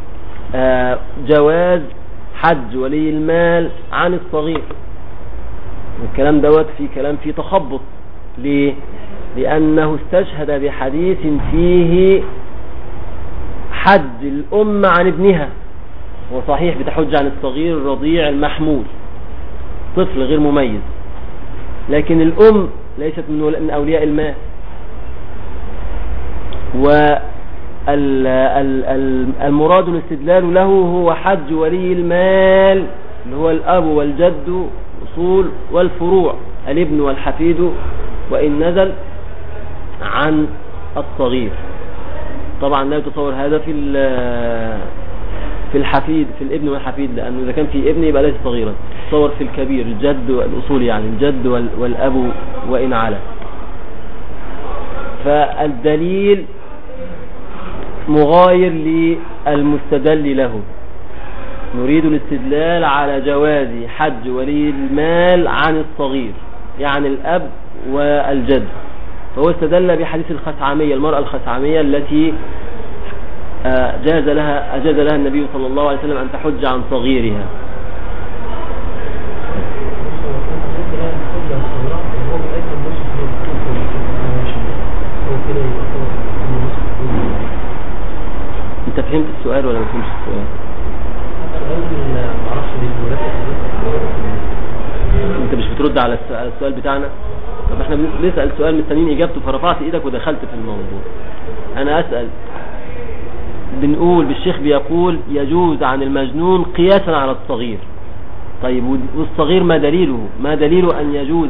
جواز حج ولي المال عن الصغير. والكلام دوت في كلام فيه تخبط. ليه؟ لأنه استشهد بحديث فيه حج الأم عن ابنها، وصحيح بتحج عن الصغير الرضيع المحمول طفل غير مميز، لكن الأم ليست من أولياء المال. والمراد الاستدلال له هو حج ولي المال اللي هو الأب والجد الأصول والفروع، الابن والحفيد وإن نزل عن الصغير. طبعا لا يتصور هذا في الحفيد، في الابن والحفيد، لأنه إذا كان في ابن يبقى ليس صغيرا. تصور في الكبير الجد والأصول، يعني الجد والأب وإن على. فالدليل مغاير للمستدل له. نريد الاستدلال على جواز حج ولي المال عن الصغير، يعني الأب والجد. فهو استدل بحديث الخثعمية، المرأة الخثعمية التي أجاز لها النبي صلى الله عليه وسلم أن تحج عن صغيرها. انت فهمت السؤال ولا ما فهمتش السؤال؟ انت مش بترد على السؤال بتاعنا. طب احنا بنسأل سؤال مستنيين اجابته، فرفعت ايدك ودخلت في الموضوع. انا اسأل، بنقول بالشيخ بيقول يجوز عن المجنون قياسا على الصغير. طيب والصغير ما دليله؟ ما دليله ان يجوز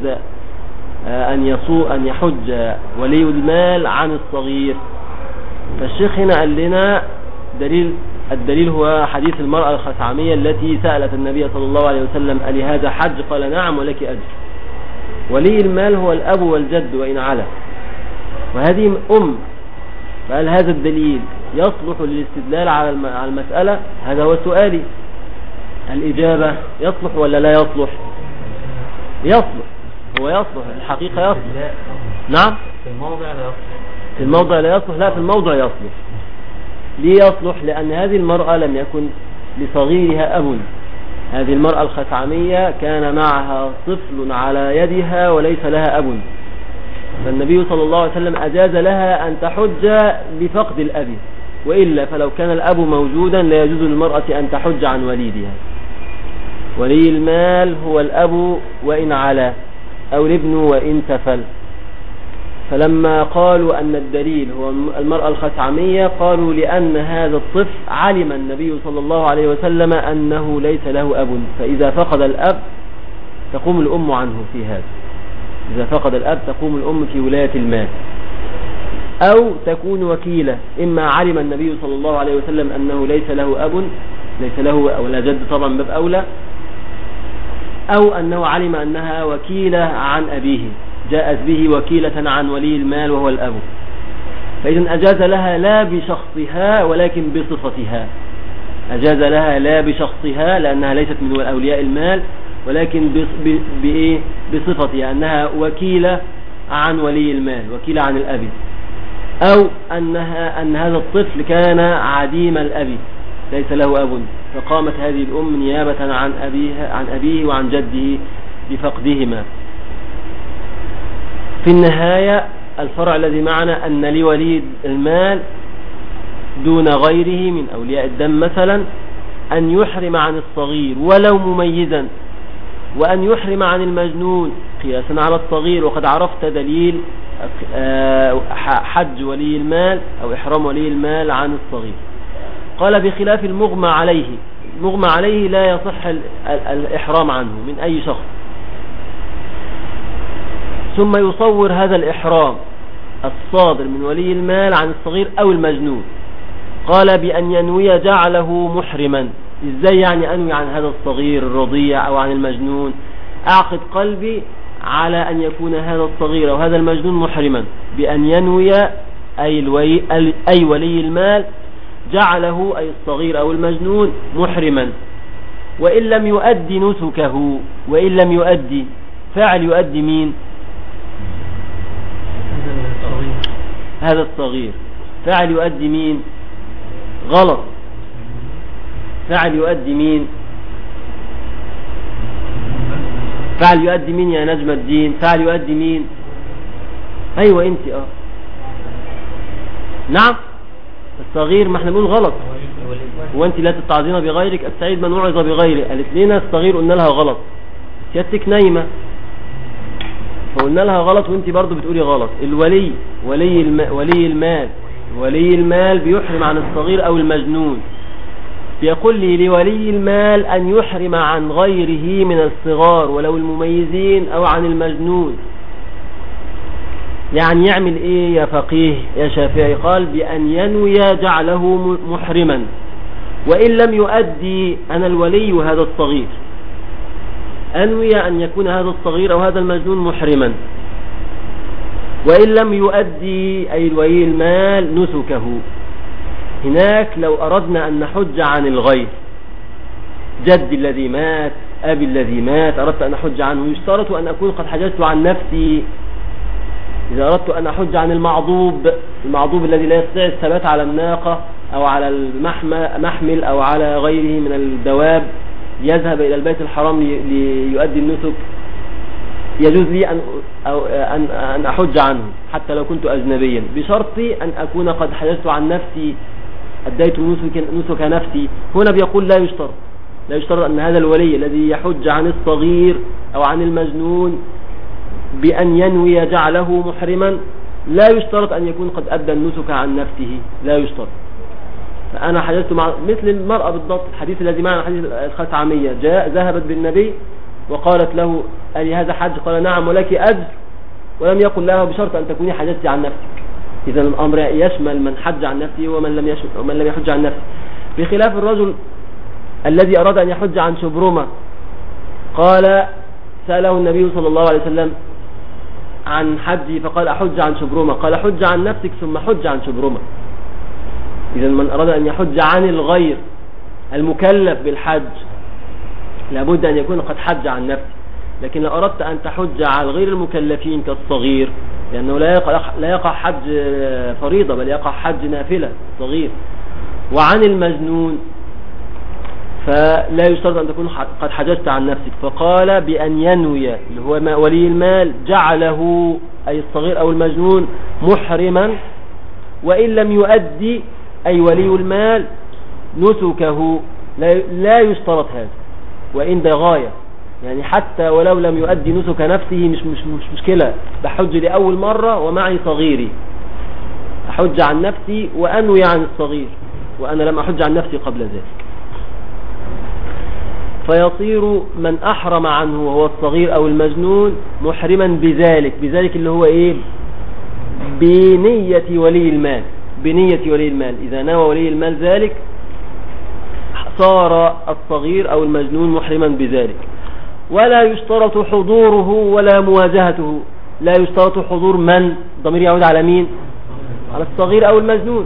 ان يحج ولي المال عن الصغير؟ فالشيخ هنا قال لنا الدليل هو حديث المرأة الخثعمية التي سألت النبي صلى الله عليه وسلم: ألي هذا حج؟ قال: نعم ولك أجر. ولي المال هو الأب والجد وإن على، وهذه فهل هذا الدليل يصلح للاستدلال على المسألة؟ هذا هو سؤالي. الإجابة يصلح ولا لا يصلح؟ يصلح، هو يصلح، الحقيقة يصلح. نعم، في الموضع لا يصلح. في الموضع لا يصلح؟ لا، في الموضع يصلح. ليه يصلح؟ لأن هذه المرأة لم يكن لصغيرها أب. هذه المرأة الخثعمية كان معها طفل على يدها وليس لها أب، فالنبي صلى الله عليه وسلم أجاز لها أن تحج لفقد الأب، وإلا فلو كان الأب موجودا لا يجوز للمرأة أن تحج عن وليدها. ولي المال هو الأب وإن علا، أو الابن وإن تفل. فلما قالوا أن الدليل هو المرأة الخثعمية، قالوا لأن هذا الطفل علم النبي صلى الله عليه وسلم أنه ليس له أب، فإذا فقد الأب تقوم الأم عنه في هذا. إذا فقد الأب تقوم الأم في ولاية المال، أو تكون وكيلة. إما علم النبي صلى الله عليه وسلم أنه ليس له أب، ليس له ولا جد طبعا باب أولى، أو أنه علم أنها وكيلة عن أبيه، جاءت به وكيلة عن ولي المال وهو الأب. فإذن أجاز لها لا بشخصها ولكن بصفتها. أجاز لها لا بشخصها لأنها ليست من أولياء المال، ولكن بصفتها أنها وكيلة عن ولي المال، وكيلة عن الأب. أو أن هذا الطفل كان عديم الأب ليس له أب، فقامت هذه الأم نيابة عن أبيه وعن جده بفقدهما. في النهاية الفرع الذي معنا أن لولي المال دون غيره من أولياء الدم مثلا أن يحرم عن الصغير ولو مميزا، وأن يحرم عن المجنون قياسا على الصغير. وقد عرفت دليل حج ولي المال أو إحرام ولي المال عن الصغير. قال بخلاف المغمى عليه. المغمى عليه لا يصح الإحرام عنه من أي شخص، ثم يصور هذا الإحرام الصادر من ولي المال عن الصغير أو المجنون. قال بأن ينوي جعله محرما. إزاي يعني أنوي عن هذا الصغير الرضيع أو عن المجنون؟ أعقد قلبي على أن يكون هذا الصغير أو هذا المجنون محرما، بأن ينوي أي ولي المال جعله أي الصغير أو المجنون محرما، وإن لم يؤدي نسكه. وإن لم يؤدي، فاعل يؤدي مين؟ هذا الصغير. فاعل يؤدي مين؟ غلط. فاعل يؤدي مين؟ فاعل يؤدي مين يا نجم الدين؟ فاعل يؤدي مين؟ ايوه انت. نعم الصغير. ما احنا بنقول غلط. وانت لا تتعظين بغيرك، السعيد من وعظ بغيره. قالت لنا الصغير قلنا لها غلط، سيادتك نايمه فقلنا لها غلط وانت برضو بتقولي غلط. الولي ولي المال بيحرم عن الصغير او المجنون. بيقول لي لولي المال ان يحرم عن غيره من الصغار ولو المميزين او عن المجنون. يعني يعمل ايه يا فقيه يا شافعي؟ قال بان ينوي جعله محرما، وان لم يؤدي انا الولي هذا الصغير انوي ان يكون هذا الصغير او هذا المجنون محرما، وان لم يؤدي اي ولي المال نسكه. هناك لو اردنا ان نحج عن الغير، جدي الذي مات، ابي الذي مات، اردت ان احج عنه، يشترط ان اكون قد حججت عن نفسي. إذا أردت أن أحج عن المعضوب الذي لا يستطيع الثبات على الناقة أو على المحمل أو على غيره من الدواب، يذهب إلى البيت الحرام ليؤدي النسك، يجوز لي أن أحج عنه حتى لو كنت أجنبيا، بشرط أن أكون قد حججت عن نفسي، أديت نسك نفسي. هنا بيقول لا يشترط أن هذا الولي الذي يحج عن الصغير أو عن المجنون بأن ينوي جعله محرما، لا يشترط أن يكون قد أدى النسك عن نفسه، لا يشترط. فأنا حججت مثل المرأة بالضبط. الحديث الذي معنا حديث الخثعمية، ذهبت بالنبي وقالت له ألي هذا حج؟ قال نعم ولك أجر، ولم يقل لها بشرط أن تكوني حججت عن نفسك. إذا الأمر يشمل من حج عن نفسه ومن لم يحج عن نفسه، بخلاف الرجل الذي أراد أن يحج عن شبرمة. قال سأله النبي صلى الله عليه وسلم عن حجي فقال أحج عن شبرمة، قال حج عن نفسك ثم حج عن شبرمة. إذا من أراد أن يحج عن الغير المكلف بالحج لابد أن يكون قد حج عن نفسه. لكن لو أردت أن تحج على غير المكلفين كالصغير، لأنه لا يقع حج فريضة بل يقع حج نافلة صغير، وعن المجنون فلا يشترط أن تكون قد حججت عن نفسك. فقال بأن ينوي اللي هو ولي المال جعله أي الصغير أو المجنون محرما، وإن لم يؤدي أي ولي المال نسكه. لا يشترط هذا، وإن ده غاية، يعني حتى ولو لم يؤدي نسك نفسه مش مشكلة، بحج لأول مرة ومعي صغيري، أحج عن نفسي وأنوي عن الصغير وأنا لم أحج عن نفسي قبل ذلك. فيصير من أحرم عنه وهو الصغير أو المجنون محرما بذلك اللي هو إيه؟ بنية ولي المال. إذا نوى ولي المال ذلك صار الصغير أو المجنون محرما بذلك. ولا يشترط حضوره ولا مواجهته. لا يشترط حضور من؟ ضمير يعود على مين؟ على الصغير أو المجنون.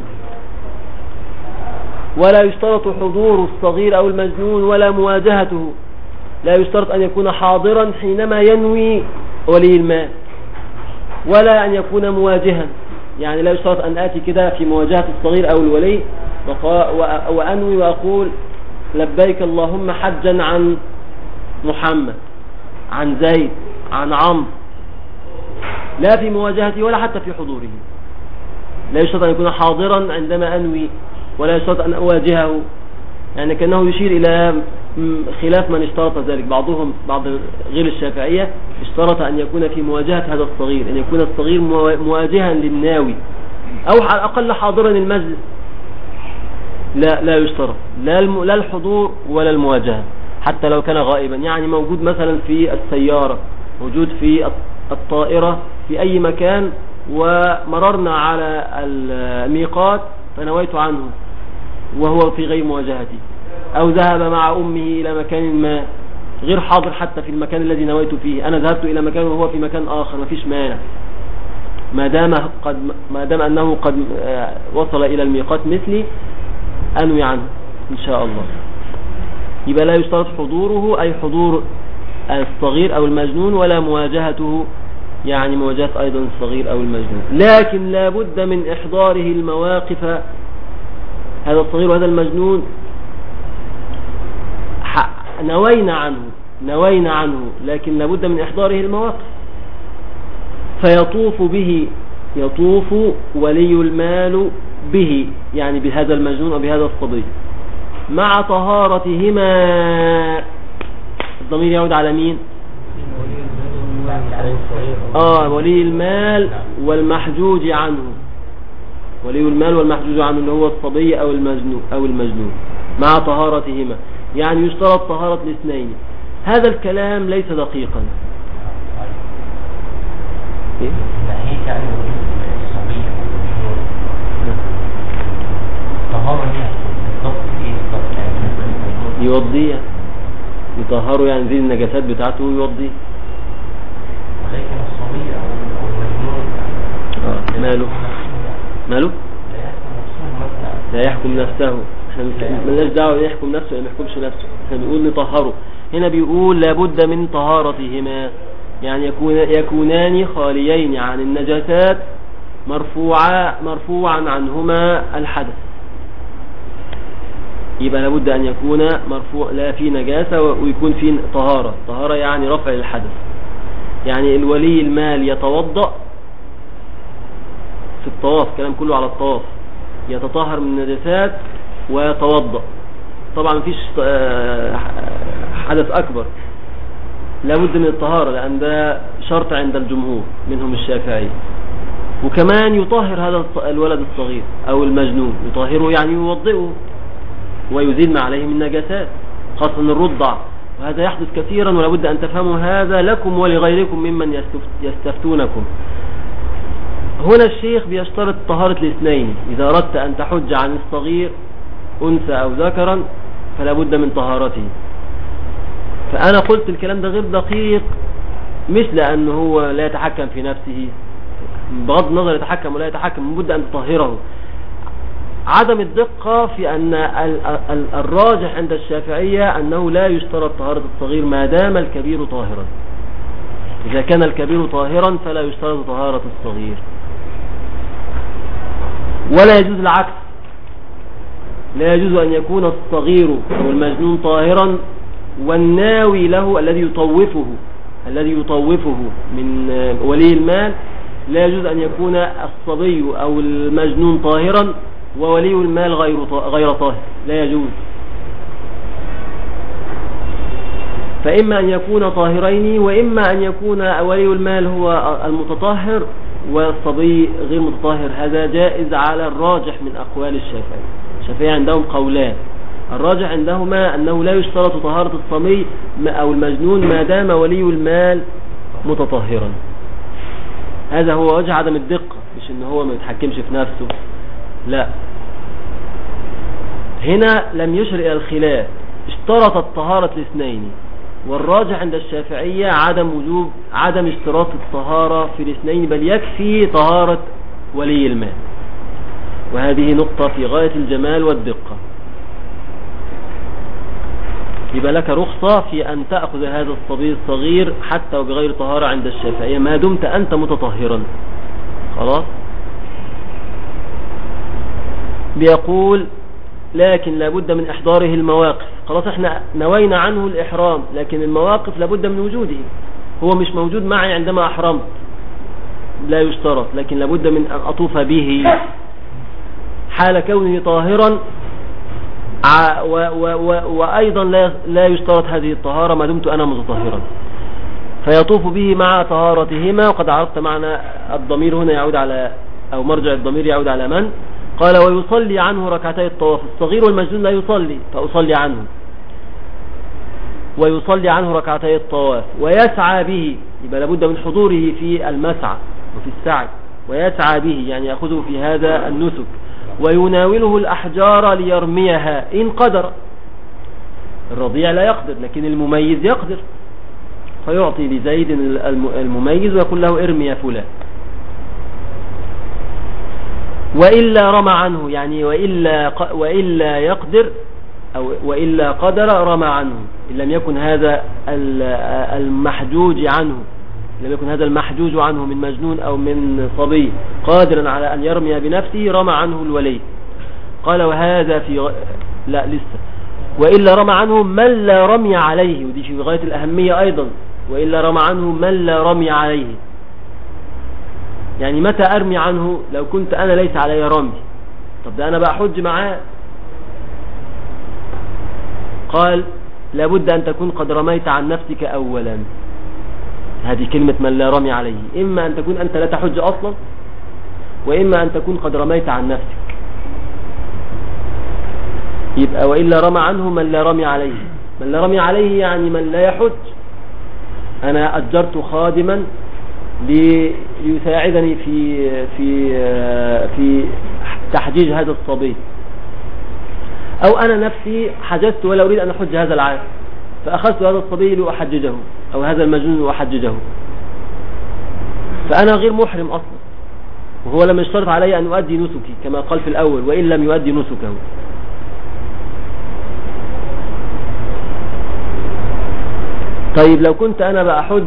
ولا يشترط حضور الصغير أو المجنون ولا مواجهته. لا يشترط أن يكون حاضرا حينما ينوي ولي المال، ولا أن يكون مواجها. يعني لا يشترط أن آتي كده في مواجهة الصغير أو الولي وأنوي وأقول لبيك اللهم حجا عن محمد، عن زيد، عن عمرو، لا في مواجهته ولا حتى في حضوره. لا يشترط أن يكون حاضرا عندما أنوي، ولا يشترط أن أواجهه. يعني كأنه يشير إلى خلاف من اشترط ذلك. بعض غير الشافعية اشترط أن يكون في مواجهة هذا الصغير، أن يكون الصغير مواجها للناوي أو على الأقل حاضرا المجلس. لا يشترط لا الحضور ولا المواجهة حتى لو كان غائبا. يعني موجود مثلا في السيارة، موجود في الطائرة، في أي مكان، ومررنا على الميقات فنويت عنه وهو في غير مواجهتي، أو ذهب مع أمه إلى مكان ما غير حاضر حتى في المكان الذي نويت فيه، أنا ذهبت إلى مكان وهو في مكان آخر، ما فيش مانع. ما دام أنه قد وصل إلى الميقات مثلي أنوي عنه إن شاء الله. يبقى لا يشترط حضوره أي حضور الصغير أو المجنون، ولا مواجهته يعني مواجهة أيضا الصغير أو المجنون، لكن لا بد من إحضاره المواقف. هذا الصغير وهذا المجنون نوينا عنه لكن لا بد من إحضاره المواقف. فيطوف به، يطوف ولي المال به يعني بهذا المجنون أو بهذا الصبي مع طهارتهما. الضمير يعود على مين؟ ولي المال والمحجوج عنه، ولي المال والمحجوج عنه اللي هو الصبي أو المجنون مع طهارتهما، يعني يشترط طهارة الاثنين. هذا الكلام ليس دقيقا. يوضيه، يطهروا يعني ذي النجاسات بتاعته ويوضيه. ولكن الصبي أو المجنون ماله لا يحكم نفسه. احنا ملناش دعوه يحكم نفسه ولا ما يحكمش نفسه، احنا بنقول نطهره. هنا بيقول لابد من طهارتهما، يعني يكونان خاليين عن النجاسات مرفوعا عنهما الحدث. يبقى لابد أن يكون مرفوع لا في نجاسة ويكون في طهارة يعني رفع الحدث. يعني الولي المال يتوضأ في الطواف، كلام كله على الطواف، يتطهر من النجاسات ويتوضأ. طبعا مفيش حدث أكبر، لابد من الطهارة لأن ده شرط عند الجمهور منهم الشافعي. وكمان يطهر هذا الولد الصغير أو المجنون، يطهره يعني يوضئه ويزيل ما عليه من نجاسات، خاصة الرضع، وهذا يحدث كثيرا ولابد أن تفهموا هذا لكم ولغيركم ممن يستفتونكم. هنا الشيخ بيشترط طهارة الاثنين. إذا أردت أن تحج عن الصغير أنثى أو ذكرا فلا بد من طهارته. فأنا قلت الكلام ده غير دقيق، مش لأنه هو لا يتحكم في نفسه، بغض النظر يتحكم ولا يتحكم لابد أن تطهره. عدم الدقة في أن الراجح عند الشافعية أنه لا يشترط طهارة الصغير ما دام الكبير طاهرا. إذا كان الكبير طاهرا فلا يشترط طهارة الصغير، ولا يجوز العكس. لا يجوز أن يكون الصغير أو المجنون طاهرا والناوي له الذي يطوفه من ولي المال، لا يجوز أن يكون الصبي أو المجنون طاهرا وولي المال غير طاهر، لا يجوز. فإما أن يكون طاهرين وإما أن يكون ولي المال هو المتطهر والصبي غير متطهر. هذا جائز على الراجح من أقوال الشافعي عندهم قولان. الراجح عندهما أنه لا يشترط طهارة الصبي أو المجنون ما دام ولي المال متطهرا. هذا هو وجه عدم الدقة، مش إن هو ما يتحكمش في نفسه، لا. هنا لم يشر إلى الخلاف، اشترط الطهارة الاثنين، والراجح عند الشافعية عدم اشتراط الطهارة في الاثنين، بل يكفي طهارة ولي المال. وهذه نقطة في غاية الجمال والدقة. يبقى لك رخصة في أن تأخذ هذا الصبي الصغير حتى وبغير طهارة عند الشافعية ما دمت أنت متطهرا. خلاص. بيقول لكن لابد من إحضاره المواقف. خلاص احنا نوينا عنه الإحرام، لكن المواقف لابد من وجوده. هو مش موجود معي عندما أحرمت لا يشترط، لكن لابد من أن أطوف به حال كونه طاهرا، وأيضا لا يشترط هذه الطهارة ما دمت أنا متطهرا. فيطوف به مع طهارتهما. وقد عرفت معنى الضمير هنا يعود على، أو مرجع الضمير يعود على من؟ قال ويصلي عنه ركعتي الطواف. الصغير والمجنون لا يصلي فأصلي عنه، ويصلي عنه ركعتي الطواف ويسعى به. يبقى لابد من حضوره في المسعى وفي السعي، ويسعى به يعني يأخذه في هذا النسك، ويناوله الأحجار ليرميها إن قدر. الرضيع لا يقدر لكن المميز يقدر، فيعطي لزيد المميز ويقول له ارمي يا فلان. وإلا رمى عنه، يعني وإلا يقدر أو وإلا قدر رمى عنه، إن لم يكن هذا المحجوج عنه، لم يكن هذا المحجوج عنه من مجنون أو من صبي قادرا على أن يرمي بنفسه رمى عنه الولي. قال وهذا لا لسه، وإلا رمى عنه من لا رمي عليه، ودي في غاية الأهمية أيضا، وإلا رمى عنه من لا رمي عليه، يعني متى أرمي عنه؟ لو كنت أنا ليس علي رمي، طب ده أنا بقى حج معاه. قال لابد أن تكون قد رميت عن نفسك أولا، هذه كلمة من لا رمي عليه، إما أن تكون أنت لا تحج أصلا، وإما أن تكون قد رميت عن نفسك. يبقى وإلا رمى عنه من لا رمي عليه، من لا رمي عليه يعني من لا يحج. أنا أجرت خادما ليساعدني في تحجيج هذا الصبي، أو أنا نفسي حجزت ولا أريد أن أحج هذا العام، فأخذت هذا الصبي لأحججه، أو هذا المجنون لأحججه، فأنا غير محرم أصلا، وهو لم يشترط علي أن أؤدي نسكي كما قال في الأول وإن لم يؤدي نسكه. طيب لو كنت أنا بقى حج،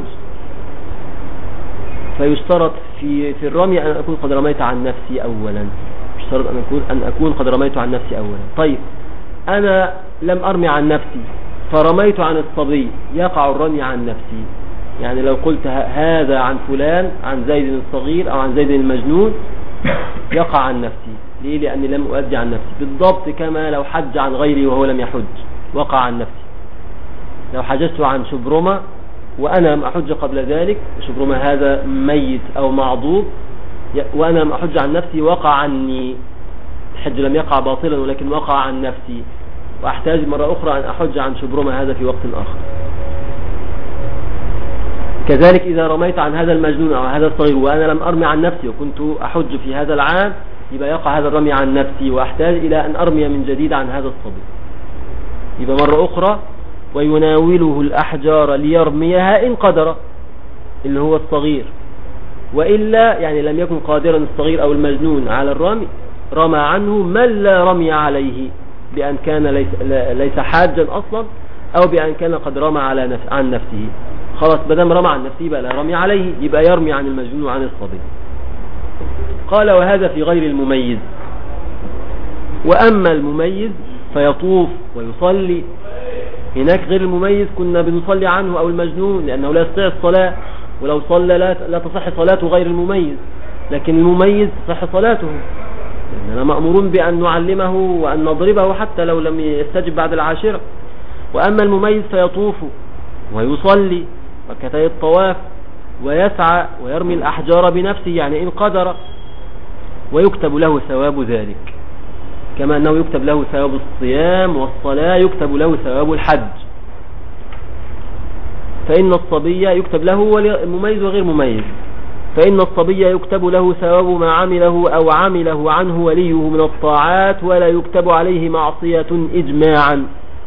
فيشترط في الرمي أن أكون قد رميت عن نفسي أولا، يشترط أن أكون قد رميت عن نفسي أولا. طيب أنا لم أرمي عن نفسي فرميت عن الصبي، يقع الرمي عن نفسي، يعني لو قلت هذا عن فلان، عن زيد الصغير أو عن زيد المجنون، يقع عن نفسي. ليه؟ لأني لم أؤدي عن نفسي، بالضبط كما لو حج عن غيري وهو لم يحج وقع عن نفسي. لو حججت عن شبرمة وأنا لم أحج قبل ذلك، شبرمة هذا ميت أو معضوب، وأنا لم أحج عن نفسي وقع عني، الحج لم يقع باطلا ولكن وقع عن نفسي، وأحتاج مرة أخرى أن أحج عن شبرمة هذا في وقت آخر. كذلك إذا رميت عن هذا المجنون أو هذا الصغير وأنا لم أرمي عن نفسي وكنت أحج في هذا العام، يبقى يقع هذا الرمي عن نفسي وأحتاج إلى أن أرمي من جديد عن هذا الصبي. يبقى مرة أخرى ويناوله الأحجار ليرميها إن قدر، اللي هو الصغير، وإلا يعني لم يكن قادرا الصغير أو المجنون على الرمي، رمى عنه من لا رمي عليه، بأن كان ليس حاجا أصلا، أو بأن كان قد رمى عن نفسه. خلاص بدم رمى عن نفسه بقى لا رمي عليه، يبقى يرمي عن المجنون وعن الصبي. قال وهذا في غير المميز. وأما المميز فيطوف ويصلي. هناك غير المميز كنا بنصلي عنه أو المجنون لأنه لا يستطيع الصلاة، ولو صلى لا تصح صلاته غير المميز، لكن المميز تصح صلاته، لأننا مأمورون بأن نعلمه وأن نضربه حتى لو لم يستجب بعد العاشرة. وأما المميز فيطوف ويصلي ركعتي الطواف ويسعى ويرمي الأحجار بنفسه، يعني إن قدر، ويكتب له ثواب ذلك، كما أنه يكتب له ثواب الصيام والصلاة، يكتب له ثواب الحج. فإن الصبي يكتب له مميز وغير مميز، فإن الصبي يكتب له ثواب ما عمله أو عمله عنه وليه من الطاعات، ولا يكتب عليه معصية إجماعا.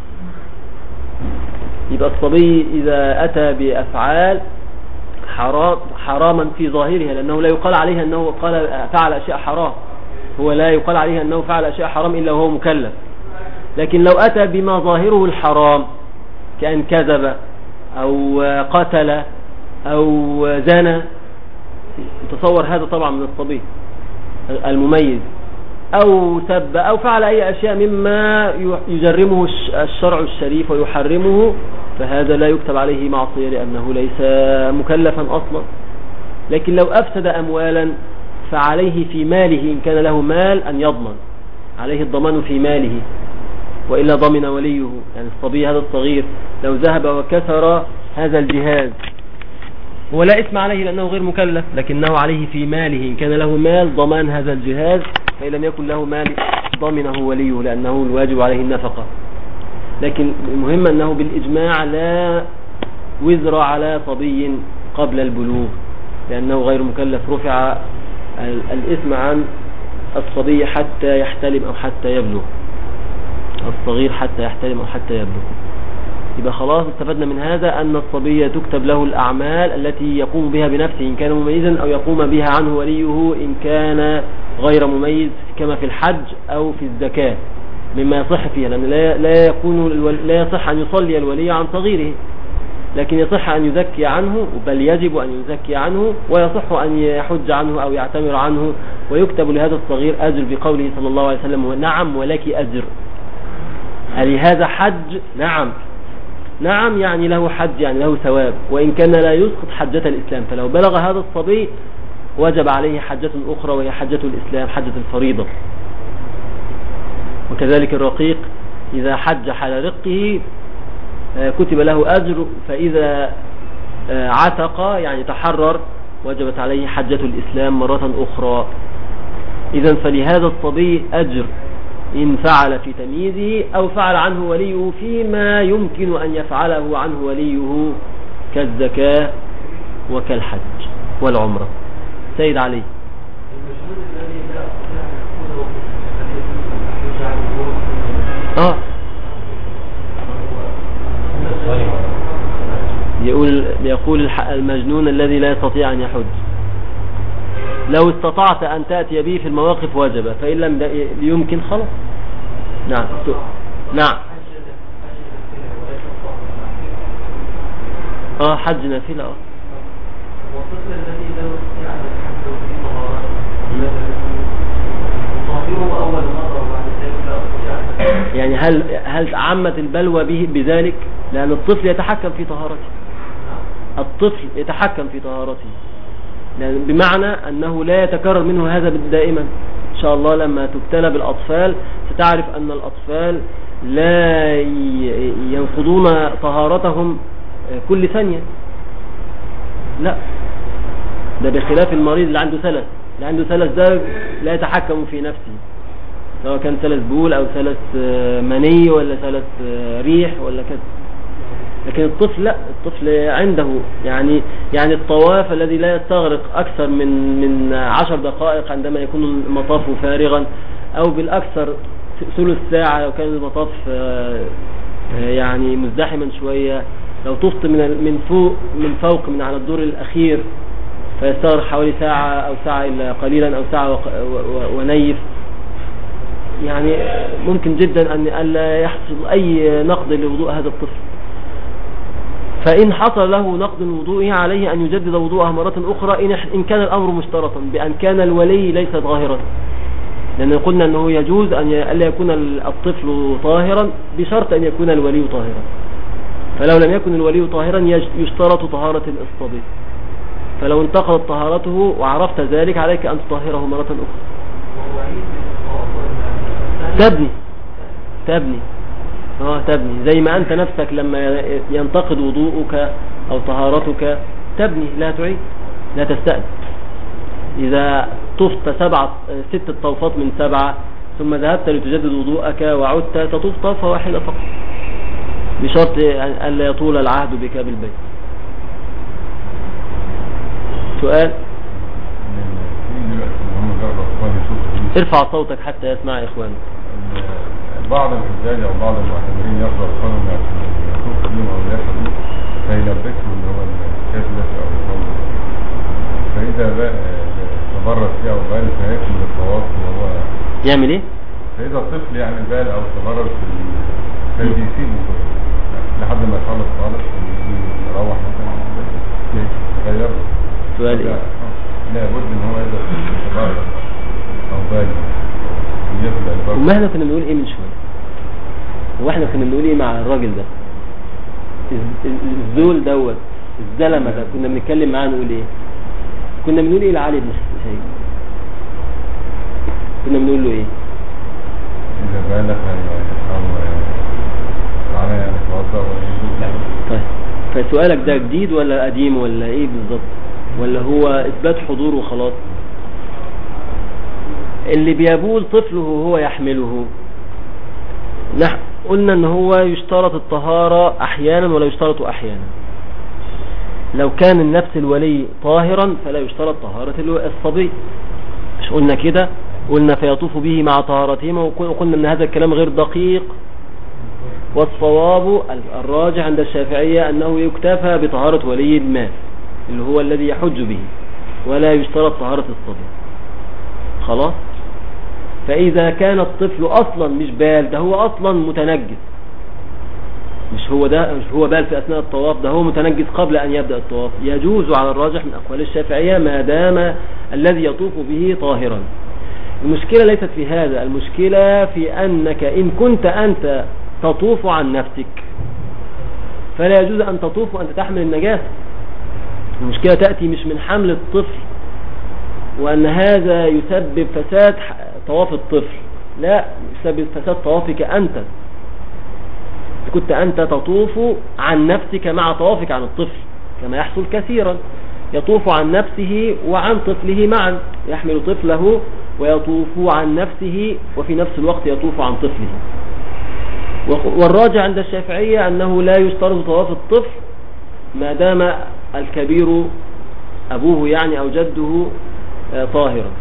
يبقى الصبي إذا أتى بأفعال حراما في ظاهرها، لأنه لا يقال عليه أنه فعل أشياء حرام، هو لا يقال عليه أنه فعل أشياء حرام إلا وهو مكلف، لكن لو أتى بما ظاهره الحرام كأن كذب أو قتل أو زنى، تصور هذا طبعا من الصبي المميز، أو سب أو فعل أي أشياء مما يجرمه الشرع الشريف ويحرمه، فهذا لا يكتب عليه معصية لأنه ليس مكلفا أصلا. لكن لو أفسد أموالا فعليه في ماله، إن كان له مال، أن يضمن، عليه الضمان في ماله، وإلا ضمن وليه. يعني الصبي هذا الصغير لو ذهب وكسر هذا الجهاز هو لا إثم عليه لأنه غير مكلف، لكنه عليه في ماله، إن كان له مال ضمان هذا الجهاز، فإن لم يكن له مال ضمنه وليه لأنه الواجب عليه النفقة. لكن المهم أنه بالإجماع لا وزر على صبي قبل البلوغ، لأنه غير مكلف، رفع الإثم عن الصبي حتى يحتلم أو حتى يبلغ، الصغير حتى يحتلم أو حتى يبلغ. يبقى خلاص استفدنا من هذا أن الصبي تكتب له الأعمال التي يقوم بها بنفسه إن كان مميزا، أو يقوم بها عنه وليه إن كان غير مميز كما في الحج أو في الزكاة مما يصح فيها، لأن لا يصح أن يصلي الولي عن صغيره، لكن يصح أن يزكي عنه، بل يجب أن يزكي عنه، ويصح أن يحج عنه أو يعتمر عنه، ويكتب لهذا الصغير أجر بقوله صلى الله عليه وسلم نعم ولك أجر. هل هذا حج؟ نعم يعني له حج، يعني له ثواب، وإن كان لا يسقط حجة الإسلام، فلو بلغ هذا الصبي وجب عليه حجة أخرى وهي حجة الإسلام، حجة الفريضة. وكذلك الرقيق إذا حج حال رقه كتب له أجر، فإذا عتق يعني تحرر وجبت عليه حجة الإسلام مرة أخرى. إذن فلهذا الصبي أجر إن فعل في تمييزه أو فعل عنه وليه فيما يمكن أن يفعله عنه وليه كالزكاة وكالحج والعمرة. سيد علي. يقول المجنون الذي لا يستطيع أن يحج لو استطعت أن تأتي به في المواقف وجب، فإن لم يمكن خلاص. نعم حج نافلة. والطفل الذي لا يستطيع أن يحج في طهارته يطهره أول مرة وبعد ذلك لا يستطيع، يعني هل عمت البلوى به بذلك؟ لأن الطفل يتحكم في طهارته، الطفل يتحكم في طهارته، يعني بمعنى أنه لا يتكرر منه هذا دائما. إن شاء الله لما تبتلى بالأطفال ستعرف أن الأطفال لا ينقضون طهارتهم كل ثانية، لا، ده بخلاف المريض اللي عنده سلس. اللي عنده سلس ده لا يتحكم في نفسه، سواء كان سلس بول أو سلس مني ولا سلس ريح ولا كذا. لكن الطفل لا، الطفل عنده يعني الطواف الذي لا يستغرق أكثر من 10 دقائق عندما يكون المطاف فارغا، أو بالأكثر ثلث ساعة لو كان المطاف يعني مزدحما شوية. لو طفت من فوق من على الدور الأخير فيستغرق حوالي ساعة أو ساعة إلا قليلا أو ساعة ونيف. يعني ممكن جدا أن لا يحصل أي نقض لوضوء هذا الطفل. فإن حصل له نقض وضوئه عليه أن يجدد وضوءه مرة أخرى إن كان الأمر مشترطا بأن كان الولي ليس ظاهرا، لأن قلنا أنه يجوز أن لا يكون الطفل طاهرا بشرط أن يكون الولي طاهرا. فلو لم يكن الولي طاهرا يشترط طهارة الإصطبي، فلو انتقضت طهارته وعرفت ذلك عليك أن تطهره مرة أخرى. تبني زي ما أنت نفسك لما ينتقد وضوءك أو طهارتك تبني، لا تعيد، لا تستأذن. إذا طفت 6 طوفات من 7 ثم ذهبت لتجدد وضوءك وعدت تطوف طوفة واحدة فقط، بشرط أن لا يطول العهد بك بالبيت. سؤال؟ ارفع صوتك حتى يسمع إخوانك. بعض الحجاج او بعض المعتمرين يرضى القانون يطوف بهم او يحضر فيلبسهم اللي هو الكاسلس او الصوت، فاذا تبرد فيه او بال فيكمل الطواف وهو يعمل ايه؟ فاذا الطفل يعني بال او تبرد في يسيبه لحد ما يخلص خالص ويروح مثلا يغير له. سؤال ايه؟ لا بد ان هو اذا تبرد او بال وما احنا كنا بنقول ايه من شوية؟ واحنا كنا بنقول ايه مع الراجل ده الزول دوت الزلمة ده؟ كنا بنتكلم معاه نقول ايه؟ كنا بنقول ايه لعلي بن سعيد؟ كنا بنقول له ايه؟ اذا بالغ يعني توضأ طيب فسؤالك ده جديد ولا قديم ولا ايه بالظبط؟ ولا هو اثبات حضور وخلاص؟ اللي بيبول طفله هو يحمله، نحن قلنا ان هو يشترط الطهارة احيانا ولا يشترط احيانا. لو كان النفس الولي طاهرا فلا يشترط طهارة الصبي، مش قلنا كده؟ قلنا فيطوف به مع طهارتهما، وقلنا ان هذا الكلام غير دقيق، والصواب الراجح عند الشافعية انه يكتفى بطهارة ولي المال اللي هو الذي يحج به، ولا يشترط طهارة الصبي. خلاص. فإذا كان الطفل أصلا مش بال، ده هو أصلا متنجس، مش هو بال في أثناء الطواف، ده هو متنجس قبل أن يبدأ الطواف، يجوز على الراجح من أقوال الشافعية ما دام الذي يطوف به طاهرا. المشكلة ليست في هذا، المشكلة في أنك إن كنت أنت تطوف عن نفسك فلا يجوز أن تطوف وأنت تحمل النجاسة. المشكلة تأتي مش من حمل الطفل وأن هذا يسبب فساد طواف الطفل، لا، يسبب فساد طوافك أنت. كنت أنت تطوف عن نفسك مع طوافك عن الطفل، كما يحصل كثيرا، يطوف عن نفسه وعن طفله معا، يحمل طفله ويطوف عن نفسه وفي نفس الوقت يطوف عن طفله. والراجع عند الشافعية أنه لا يشترط طواف الطفل ما دام الكبير أبوه يعني أو جده طاهرا.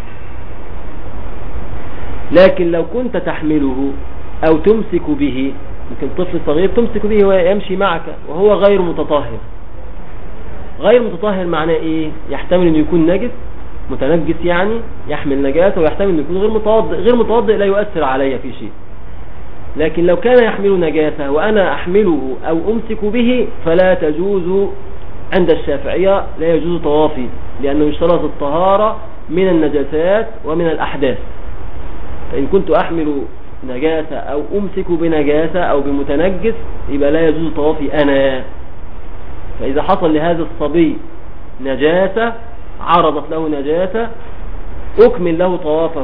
لكن لو كنت تحمله أو تمسك به، يمكن طفل صغير تمسك به ويمشي معك وهو غير متطهر. غير متطهر معناه إيه؟ يحتمل أن يكون نجس، متنجس يعني، يحمل نجاسة، ويحتمل أن يكون غير متوضئ. غير متوضئ لا يؤثر علي في شيء. لكن لو كان يحمل نجاسة وأنا أحمله أو أمسك به فلا تجوز عند الشافعية، لا يجوز طوافي، لأنه يشترط الطهارة من النجاسات ومن الأحداث. فإن كنت أحمل نجاسة أو أمسك بنجاسة أو بمتنجس يبقى لا يجوز طوافي أنا. فإذا حصل لهذا الصبي نجاسة، عرضت له نجاسة، أكمل له طوافه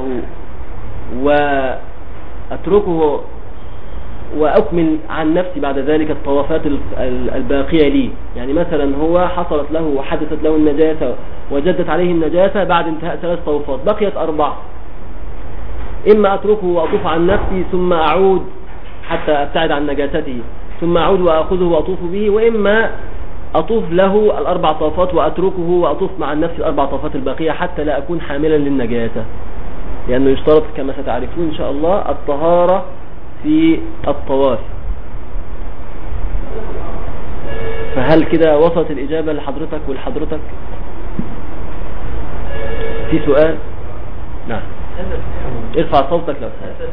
وأتركه وأكمل عن نفسي بعد ذلك الطوافات الباقية لي. يعني مثلا هو حصلت له وحدثت له النجاسة وجدت عليه النجاسة بعد انتهاء 3 طوافات، بقيت 4، إما أتركه وأطوف عن نفسي ثم أعود حتى أبتعد عن نجاسته ثم أعود وأخذه وأطوف به، وإما أطوف له 4 طوافات وأتركه وأطوف مع النفس 4 طوافات الباقية حتى لا أكون حاملا للنجاسة، لأنه يشترط كما ستعرفون إن شاء الله الطهارة في الطواف. فهل كده وصلت الإجابة لحضرتك ولحضرتك؟ في سؤال؟ نعم، ارفع صوتك لو سألت.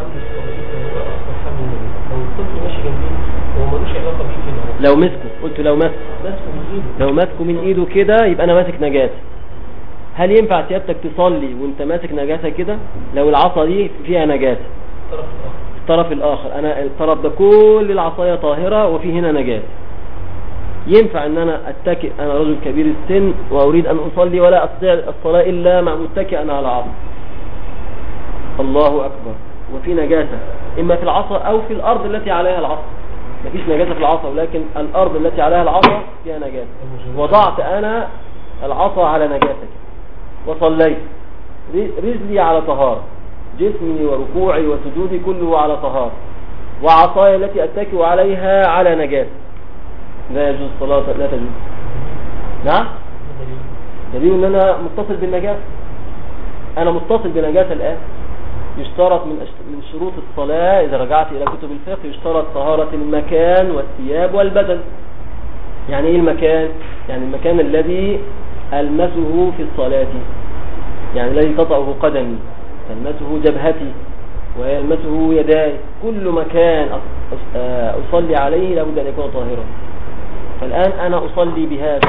لو مسكه، قلت لو مسكه من ايده كده يبقى انا ماسك نجاسة. هل ينفع سيادتك تصلي وانت ماسك نجاسة كده لو العصا دي فيها نجاسة؟ الطرف الاخر، انا الطرف ده كل العصاية طاهرة وفي هنا نجاسة، ينفع ان انا اتكئ، انا رجل كبير السن واريد ان اصلي ولا استطيع الصلاة الا مع متكئا على عصا، الله اكبر، وفي نجاسة اما في العصا او في الارض التي عليها العصا. مفيش نجاسة في العصا ولكن الارض التي عليها العصا فيها نجاسة. وضعت انا العصا على نجاسة وصليت، رجلي على طهارة، جسمي وركوعي وسجودي كله على طهارة، وعصاي التي اتكئ عليها على نجاسة، لا يجوز الصلاة، لا تجوز. نعم، دليل ان انا متصل بالنجاسة، انا متصل بنجاسة الان. يشترط من شروط الصلاة إذا رجعت إلى كتب الفقه يشترط طهارة المكان والثياب والبدن. يعني إيه المكان؟ يعني المكان الذي ألمسه في الصلاة، يعني الذي تطأه قدمي، تلمسه جبهتي ويلمسه يداي، كل مكان أصلي عليه لابد أن يكون طاهرا. فالآن أنا أصلي بهذا،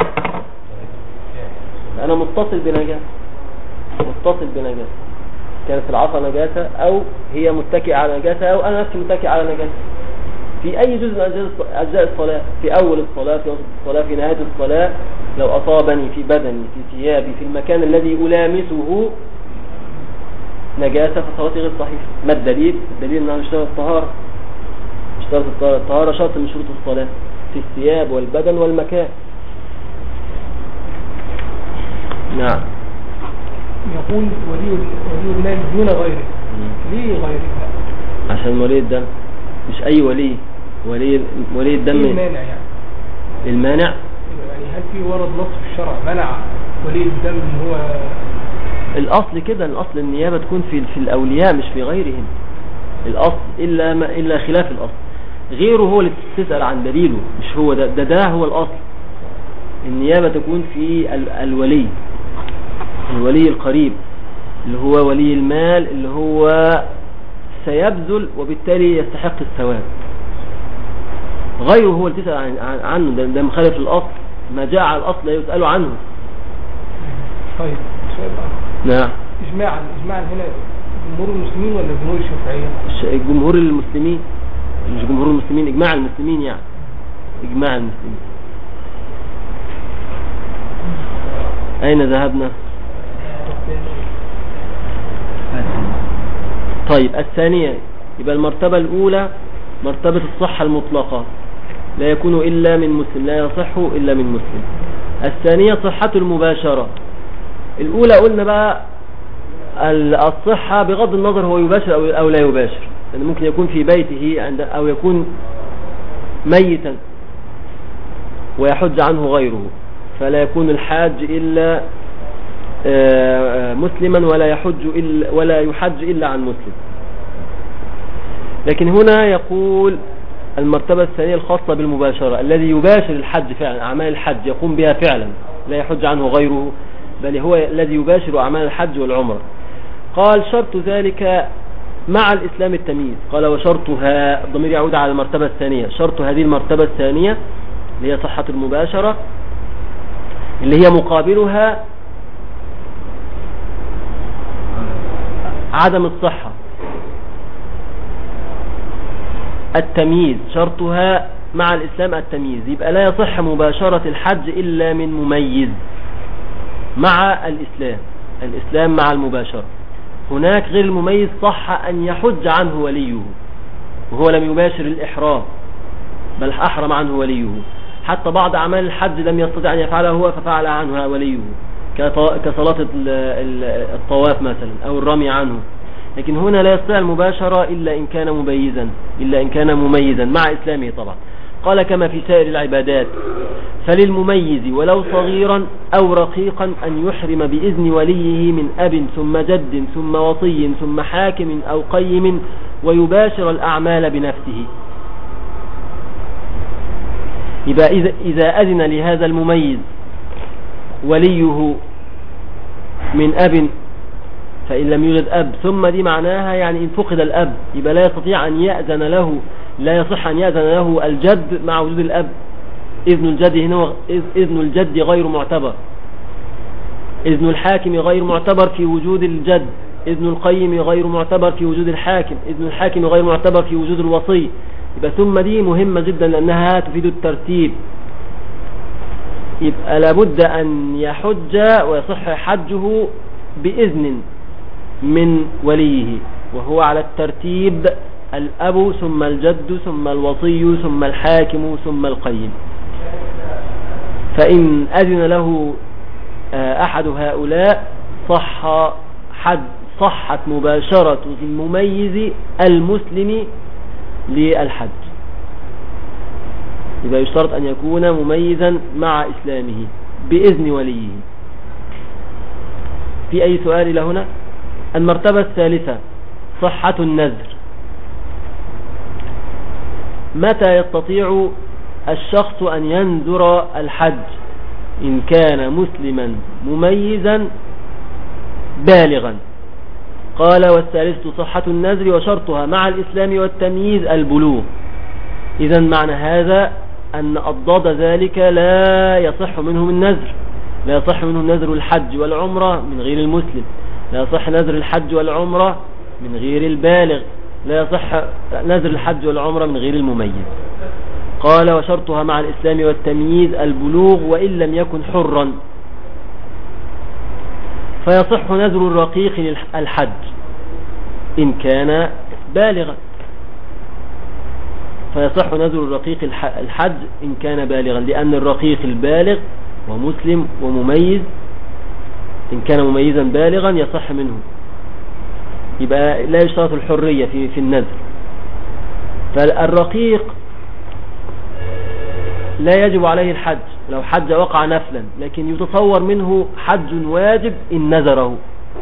أنا متصل بنجاسة، كانت العصا نجاسة أو هي متكئة على نجاسة أو أنا نفسي متكئ على نجاسة في أي جزء من أجزاء الصلاة، في أول الصلاة، في وسط الصلاة، في نهاية الصلاة. لو أصابني في بدني، في ثيابي، في المكان الذي ألامسه نجاسة فصلاتي غير صحيحة. ما الدليل؟ الدليل أنها اشترط الطهارة، الطهارة شرط من شروط الصلاة في الثياب والبدن والمكان. نعم. يقول ولي المال دون غيره. ليه غيره؟ عشان ولي الدم، مش أي ولي الدم. ايه المانع يعني؟ المانع يعني هل في ورد نص في الشرع منع ولي الدم هو الأصل كده؟ الأصل النيابة تكون في الأولياء مش في غيرهم. الأصل إلا خلاف الأصل، غيره هو اللي تسأل عن دليله، مش هو ده هو الأصل. النيابة تكون في الولي القريب، اللي هو ولي المال اللي هو سيبذل وبالتالي يستحق الثواب. غيره هو اللي تسأل عنه، ده مخالف للأصل، ما جاء على الأصل لا يسأل عنه. طيب سؤال نعم. إجماعا هنا جمهور المسلمين ولا جمهور الشافعية؟ جمهور المسلمين، مش جمهور المسلمين، إجماع المسلمين، يعني إجماع المسلمين. أين ذهبنا؟ طيب الثانية، يبقى المرتبة الأولى مرتبة الصحة المطلقة، لا يكون إلا من مسلم، لا يصح إلا من مسلم. الثانية صحة المباشرة. الأولى قلنا بقى الصحة بغض النظر هو يباشر أو لا يباشر، يعني ممكن يكون في بيته أو يكون ميتا ويحج عنه غيره، فلا يكون الحاج إلا مسلما ولا يحج إلا عن مسلم. لكن هنا يقول المرتبة الثانية الخاصة بالمباشرة، الذي يباشر الحج فعلا، أعمال الحج يقوم بها فعلا، لا يحج عنه غيره، بل هو الذي يباشر أعمال الحج والعمرة. قال شرط ذلك مع الإسلام التمييز. قال وشرطها، الضمير يعود على المرتبة الثانية، شرط هذه المرتبة الثانية اللي هي صحة المباشرة، اللي هي مقابلها عدم الصحة، التمييز. شرطها مع الإسلام التمييز، يبقى لا يصح مباشرة الحج إلا من مميز مع الإسلام مع المباشرة. هناك غير المميز صح أن يحج عنه وليه وهو لم يباشر الإحرام، بل أحرم عنه وليه. حتى بعض أعمال الحج لم يستطع أن يفعلها هو ففعل عنها وليه، كصلاة الطواف مثلا أو الرمي عنه. لكن هنا لا يستطيع المباشرة إلا إن كان مميزا مع إسلامه طبعا. قال كما في سائر العبادات، فللمميز ولو صغيرا أو رقيقا أن يحرم بإذن وليه من أب ثم جد ثم وصي ثم حاكم أو قيم ويباشر الأعمال بنفسه. يبقى إذا أذن لهذا المميز وليه من أب، فإن لم يوجد أب، ثم دي معناها يعني إن فقد الأب يبقى لا يستطيع أن يأذن له، لا يصح أن يأذن له الجد مع وجود الأب. إذن الجد هنا إذن الجد غير معتبر، إذن الحاكم غير معتبر في وجود الجد، إذن القيم غير معتبر في وجود الحاكم، إذن الحاكم غير معتبر في وجود الوصي. يبقى ثم دي مهمة جدا لأنها تفيد الترتيب. يبقى لابد أن يحج ويصح حجه بإذن من وليه، وهو على الترتيب الأب ثم الجد ثم الوصي ثم الحاكم ثم القيم. فإن أذن له أحد هؤلاء صحت مباشرة المميز المسلم للحج. يبقى يشترط أن يكون مميزا مع إسلامه بإذن وليه. في أي سؤال إلى هنا؟ المرتبة الثالثة صحة النذر. متى يستطيع الشخص أن ينذر الحج؟ إن كان مسلما مميزا بالغا. قال والثالثة صحة النذر وشرطها مع الإسلام والتمييز البلوغ. إذن معنى هذا أن أضداد ذلك لا يصح منهم النذر، لا يصح منهم نذر الحج والعمرة من غير المسلم، لا يصح نذر الحج والعمرة من غير البالغ، لا يصح نذر الحج والعمرة من غير المميز. قال وشرطها مع الإسلام والتمييز البلوغ وإن لم يكن حرا. فيصح نذر الرقيق الحج إن كان بالغا، فيصح نذر الرقيق الحج إن كان بالغا، لأن الرقيق البالغ ومسلم ومميز إن كان مميزا بالغا يصح منه. يبقى لا يشترط الحرية في النذر. فالرقيق لا يجب عليه الحج لو حج وقع نفلا، لكن يتصور منه حج واجب إن نذره،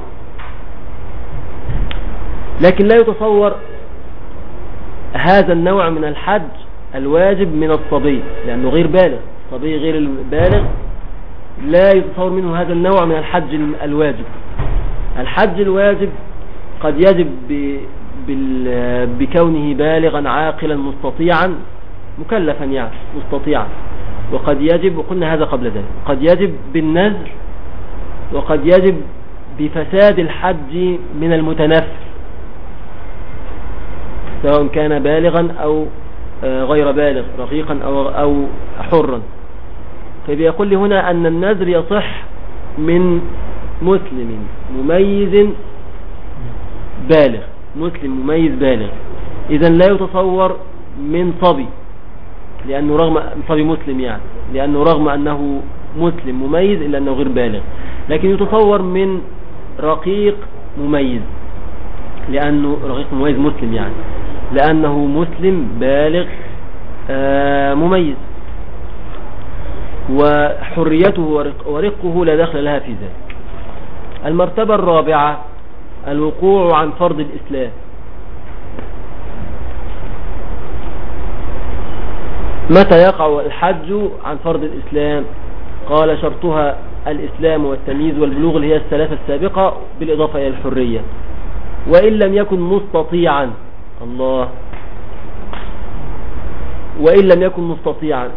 لكن لا يتصور هذا النوع من الحج الواجب من الصبي لأنه غير بالغ. الصبي غير البالغ لا يتصور منه هذا النوع من الحج الواجب. الحج الواجب قد يجب بكونه بالغا عاقلا مستطيعا مكلفا يعني مستطيعا، وقد يجب، وقلنا هذا قبل ذلك، قد يجب بالنذر، وقد يجب بفساد الحج من المتنفل سواء كان بالغا أو غير بالغ، رقيقا أو حرا. فبيقول لي هنا أن النذر يصح من مسلم مميز بالغ، مسلم مميز بالغ، إذن لا يتصور من صبي، لأنه رغم صبي مسلم يعني، لأنه رغم أنه مسلم مميز إلا أنه غير بالغ، لكن يتصور من رقيق مميز، لأنه رقيق مميز مسلم يعني، لأنه مسلم بالغ مميز، وحريته ورقه لا دخل لها في ذلك. المرتبة الرابعة الوقوع عن فرض الإسلام. متى يقع الحج عن فرض الإسلام؟ قال شرطها الإسلام والتمييز والبلوغ، اللي هي الثلاثة السابقة بالإضافة إلى الحرية، وإن لم يكن مستطيعا. الله، وإن لم يكن مستطيعا،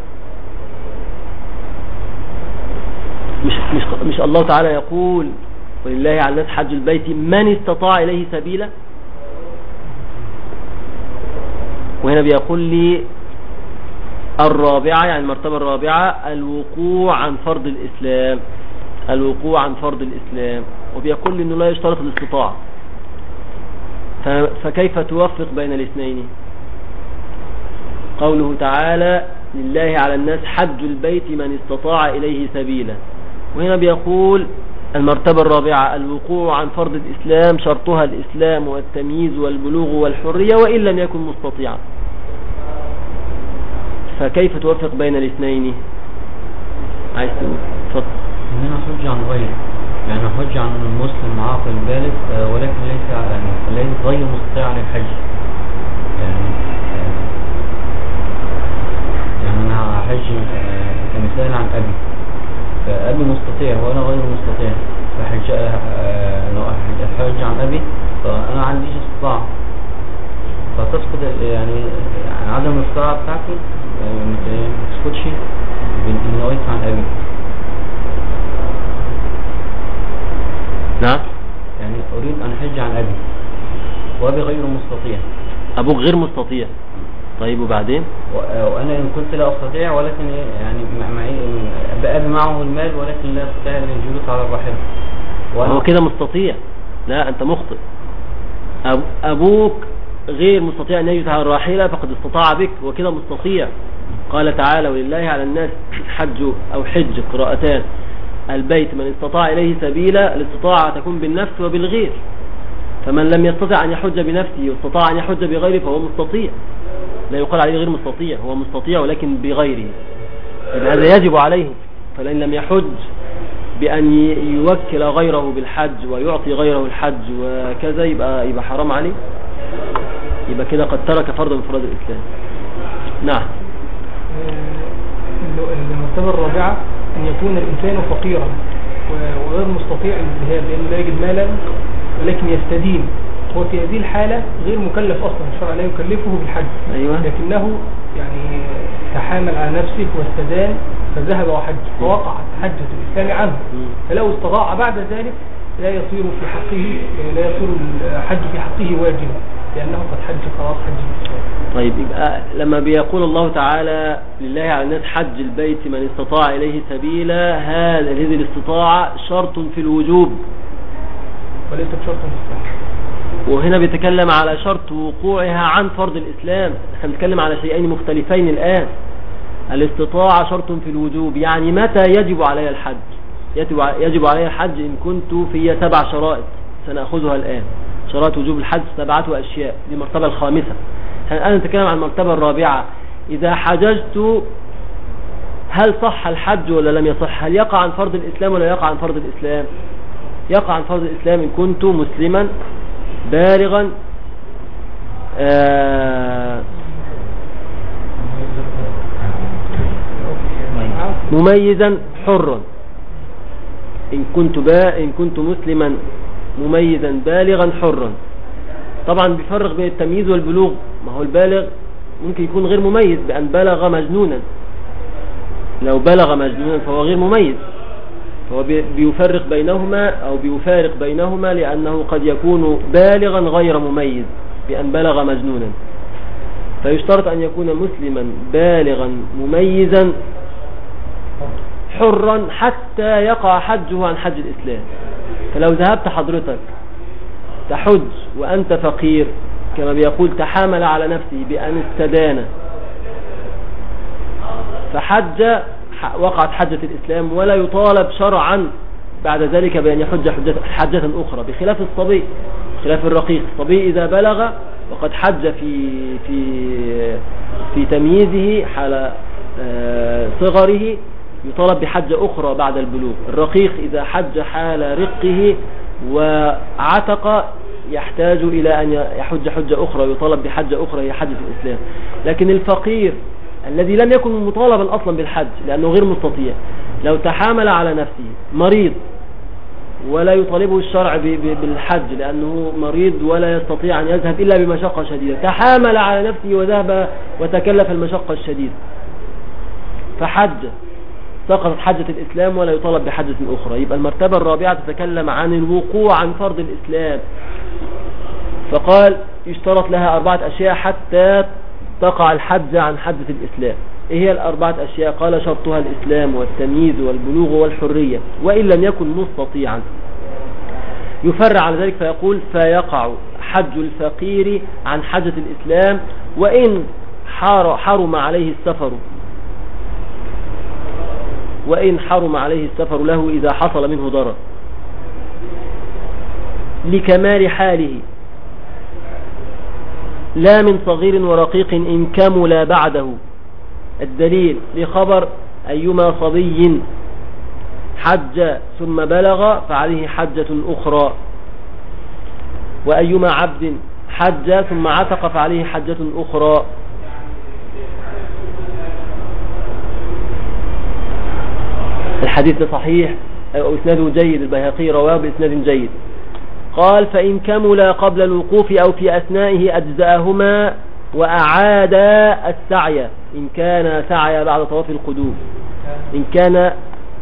مش الله تعالى يقول ولله على الناس حج البيت من استطاع إليه سبيلا؟ وهنا بيقول لي الرابعة، يعني المرتبة الرابعة الوقوع عن فرض الإسلام، الوقوع عن فرض الإسلام، وبيقول لي أنه لا يشترط الاستطاعة. فكيف توفق بين الاثنين؟ قوله تعالى لله على الناس حج البيت من استطاع إليه سبيلا، وهنا بيقول المرتبة الرابعة الوقوع عن فرض الإسلام شرطها الإسلام والتمييز والبلوغ والحرية وإن لم يكن مستطيعا. فكيف توفق بين الاثنين؟ عايز تقول اتفضل. هنا حج عن غيره، يعني حج عن المسلم عاقل بالغ ولكن ليس غير مستطيع للحج. يعني انا هحج كمثال عن ابي، فابي مستطيع وانا غير مستطيع، فحج الحج عن ابي فانا عنديش استطاعة، فتسقط يعني عدم الاستطاعة بتاعتي ما تسقطش بان نويت عن ابي. نعم، يعني اريد ان احج عن ابي وابي غير مستطيع. ابوك غير مستطيع، طيب وبعدين؟ وانا ان كنت لا استطيع، ولكن يعني معي ابي معه المال ولكن لا استطيع الجلوس على الراحله. هو كده مستطيع؟ لا، انت مخطئ. ابوك غير مستطيع ان يجلس على الراحله فقد استطاع بك، وكده مستطيع. قال تعالى ولله على الناس حج او حج قراءتان البيت من استطاع إليه سبيلا، الاستطاعة تكون بالنفس وبالغير، فمن لم يستطع أن يحج بنفسه واستطاع أن يحج بغيره فهو مستطيع، لا يقال عليه غير مستطيع، هو مستطيع ولكن بغيره، هذا يجب عليه. فلن لم يحج بأن يوكل غيره بالحج ويعطي غيره الحج وكذا يبقى حرام عليه، يبقى كده قد ترك فرضا من فرض الإسلام. نعم. المرتبة الرابعة أن يكون الإنسان فقيرا وغير مستطيع للذهاب لأنه لا يجد مالا ولكن يستدين، هو في هذه الحالة غير مكلف أصلا، الشرع لا يكلفه بالحج. أيوة. لكنه يعني تحامل على نفسه واستدان فذهب وحج، فوقعت حجة الإسلام عنه، فلو استطاع بعد ذلك لا يصير الحج في حقه واجبا، لأنه قد حج خلاص حج الإسلام. طيب، يبقى لما بيقول الله تعالى لله على الناس حج البيت من استطاع إليه سبيلا، هذه الاستطاعة شرط في الوجوب وليس بشرط في الصحة. وهنا بيتكلم على شرط وقوعها عن فرض الإسلام. احنا بنتكلم على شيئين مختلفين الآن. الاستطاعة شرط في الوجوب، يعني متى يجب علي الحج؟ يجب علي الحج إن كنت في 7 شرائط سنأخذها الآن. شرائط وجوب الحج 7 أشياء، دي المرتبة الخامسة. الآن نتكلم عن المرتبة الرابعة. إذا حججت هل صح الحج ولا لم يصح؟ هل يقع عن فرض الإسلام ولا يقع عن فرض الإسلام؟ يقع عن فرض الإسلام إن كنت مسلما بالغا مميزا حرا. إن كنت مسلما مميزا بالغا حرا. طبعا بيفرق بين التمييز والبلوغ. ما هو البالغ ممكن يكون غير مميز بأن بلغ مجنونا، لو بلغ مجنونا فهو غير مميز، فهو بيفرق بينهما أو بيفارق بينهما لأنه قد يكون بالغا غير مميز بأن بلغ مجنونا. فيشترط أن يكون مسلما بالغا مميزا حرا حتى يقع حجه عن حج الإسلام. فلو ذهبت حضرتك تحج وأنت فقير، كما بيقول تحامل على نفسه بأن استدان فحج، وقعت حجة الإسلام، ولا يطالب شرعا بعد ذلك بأن يحج حجة أخرى، بخلاف الصبي، خلاف الرقيق. الصبي إذا بلغ وقد حج في تمييزه حال صغره يطالب بحجة أخرى بعد البلوغ. الرقيق إذا حج حال رقه وعتق يحتاج إلى أن يحج حجة أخرى، يطالب بحجة أخرى هي حجة الإسلام. لكن الفقير الذي لم يكن مطالبا أصلا بالحج لأنه غير مستطيع، لو تحامل على نفسه مريض ولا يطالبه الشرع بالحج لأنه مريض ولا يستطيع أن يذهب إلا بمشقة شديدة، تحامل على نفسه وذهب وتكلف المشقة الشديدة فحج، سقطت حجة الإسلام ولا يطالب بحجة أخرى. يبقى المرتبة الرابعة تتكلم عن الوقوع عن فرض الإسلام، فقال يشترط لها 4 أشياء حتى تقع الحج عن حجة الإسلام. إيه هي ال4 أشياء؟ قال شرطها الإسلام والتمييز والبلوغ والحرية، وإن لم يكن مستطيعا. يفرع على ذلك فيقول فيقع حج الفقير عن حجة الإسلام وإن حرم عليه السفر، وإن حرم عليه السفر له إذا حصل منه ضرر لكمال حاله، لا من صغير ورقيق إن كمل بعده. الدليل لخبر أيما صبي حج ثم بلغ فعليه حجة أخرى، وأيما عبد حج ثم عتق فعليه حجة أخرى. الحديث صحيح أو إسناده جيد، البيهقي رواه بإسناد جيد. قال فإن كمل قبل الوقوف أو في أثنائه أجزأهما وأعاد السعي إن كان سعي بعد طواف القدوم. إن كان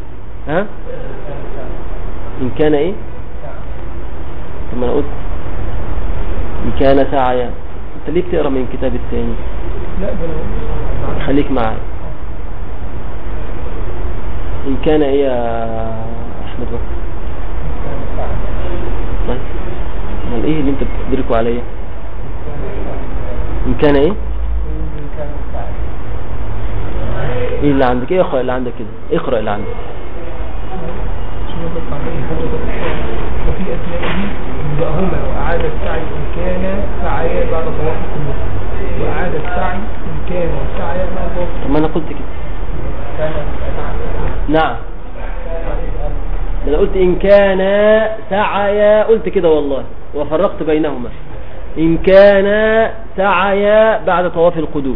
إن كان إيه؟ ثم أنا قلت إن كان سعي. أنت ليه بتقرأ من كتاب الثاني؟ لا خليك معي. إن كان إيه يا أحمد بكر؟ طيب امال ايه اللي انت بتدركوا عليا؟ ان كان ايه؟ ايه اللي عندك؟ ايه اقرأ اللي عندك كده؟ اقرأ اللي عندك. وفي أثنائه يبدأهما وأعاد السعي إن كان سعيا بعد طواف القدوم، وأعاد السعي إن كان سعيا بعد طواف. طب ما انا قلت كده. نعم أنا قلت إن كان سعيا، قلت كده والله وفرقت بينهما. إن كان سعيا بعد طواف القدوم.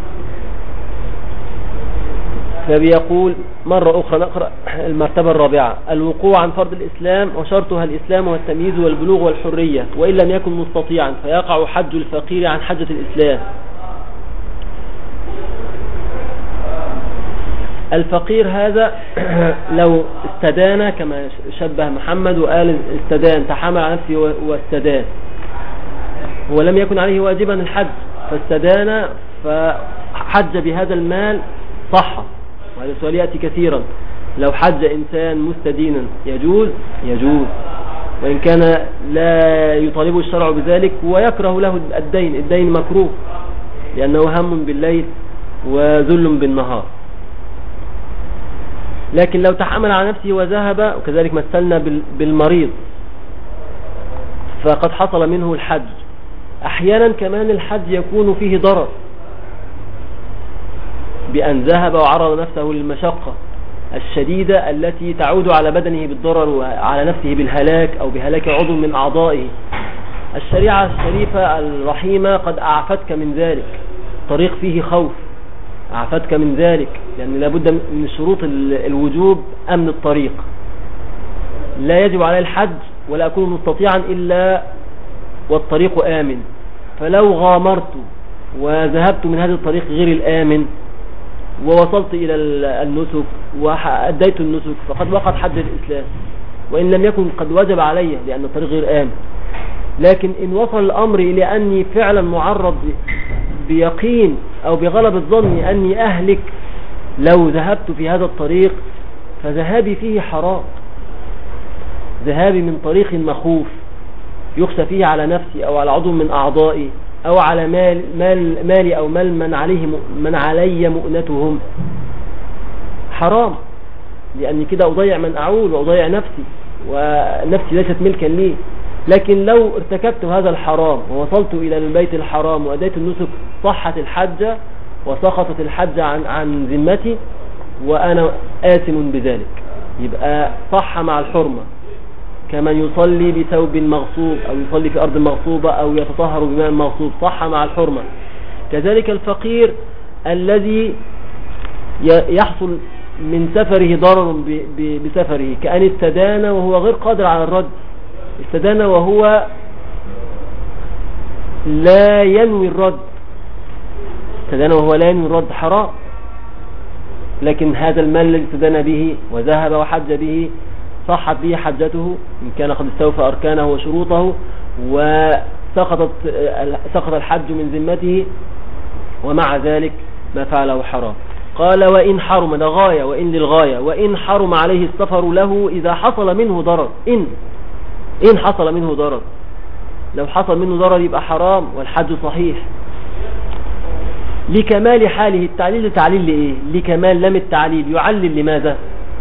فبيقول مرة أخرى نقرأ المرتبة الرابعة: الوقوع عن فرض الإسلام وشرطها الإسلام والتمييز والبلوغ والحرية، وإن لم يكن مستطيعا فيقع حج الفقير عن حجة الإسلام. الفقير هذا لو استدان كما شبه محمد وقال استدان، تحامل على نفسه واستدان، هو لم يكن عليه واجبا الحج فاستدان فحج بهذا المال صح. وهذا السؤال يأتي كثيرا: لو حج إنسان مستدينا يجوز؟ وإن كان لا يطالبه الشرع بذلك ويكره له الدين مكروه لأنه هم بالليل وذل بالنهار. لكن لو تحمل على نفسه وذهب، وكذلك مثلنا بالمريض، فقد حصل منه الحج. أحيانا كمان الحج يكون فيه ضرر بأن ذهب وعرض نفسه للمشقة الشديدة التي تعود على بدنه بالضرر وعلى نفسه بالهلاك أو بهلاك عضو من أعضائه. الشريعة الشريفة الرحيمة قد أعفتك من ذلك، طريق فيه خوف أعفتك من ذلك، لأن لابد من شروط الوجوب أمن الطريق. لا يجب عليه الحج ولا أكون مستطيعا إلا والطريق آمن. فلو غامرت وذهبت من هذا الطريق غير الآمن ووصلت إلى النسك وأديت النسك فقد وقعت حد الإسلام، وإن لم يكن قد وجب علي لأن الطريق غير آمن. لكن إن وصل الأمر إلى أني فعلا معرض بيقين أو بغلبة ظني أني أهلك لو ذهبت في هذا الطريق، فذهابي فيه حرام، ذهابي من طريق مخوف يخشى فيه على نفسي أو على عضو من أعضائي أو على مالي أو مال من علي مؤنتهم حرام، لأني كده أضيع من أعول وأضيع نفسي، ونفسي ليست ملكا لي. لكن لو ارتكبت هذا الحرام ووصلت إلى البيت الحرام وأديت النسك صحت الحجة وسقطت الحجة عن ذمتي وأنا آثم بذلك، يبقى صح مع الحرمة، كمن يصلي بثوب مغصوب أو يصلي في أرض مغصوبة أو يتطهر بماء مغصوب صح مع الحرمة. كذلك الفقير الذي يحصل من سفره ضرر بسفره، كأن استدان وهو غير قادر على الرد، استدان وهو لا ينوي الرد، استدان وهو لا ينوي الرد حرام. لكن هذا المال الذي استدان به وذهب وحج به صحت به حجته إن كان قد استوفى أركانه وشروطه وسقط الحج من ذمته، ومع ذلك ما فعله حرام. قال وإن حرم، ده غاية وإن للغاية، وإن حرم عليه السفر له إذا حصل منه ضرر. إن حصل منه ضرر، لو حصل منه ضرر يبقى حرام والحج صحيح لكمال حاله. التعليل تعليل لإيه؟ لكمال، لم التعليل يعلل لماذا؟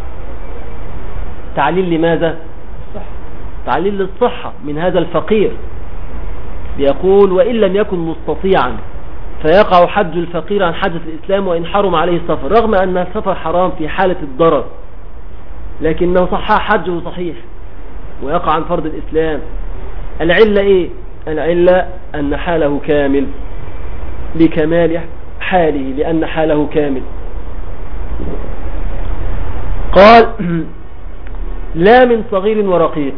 تعليل لماذا؟ تعليل للصحة من هذا الفقير. بيقول وإن لم يكن مستطيعا فيقع حج الفقير عن حجة الإسلام وإن حرم عليه السفر، رغم أن السفر حرام في حالة الضرر لكنه صحة حجه صحيح ويقع عن فرض الإسلام. العلة إيه؟ العلة أن حاله كامل، بكمال حاله، لأن حاله كامل. قال لا من صغير ورقيق،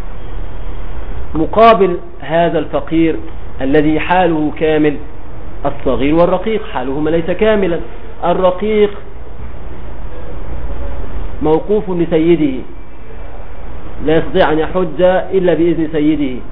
مقابل هذا الفقير الذي حاله كامل الصغير والرقيق حالهما ليس كاملا. الرقيق موقوف لسيده لا يستطيع أن يحج إلا بإذن سيده،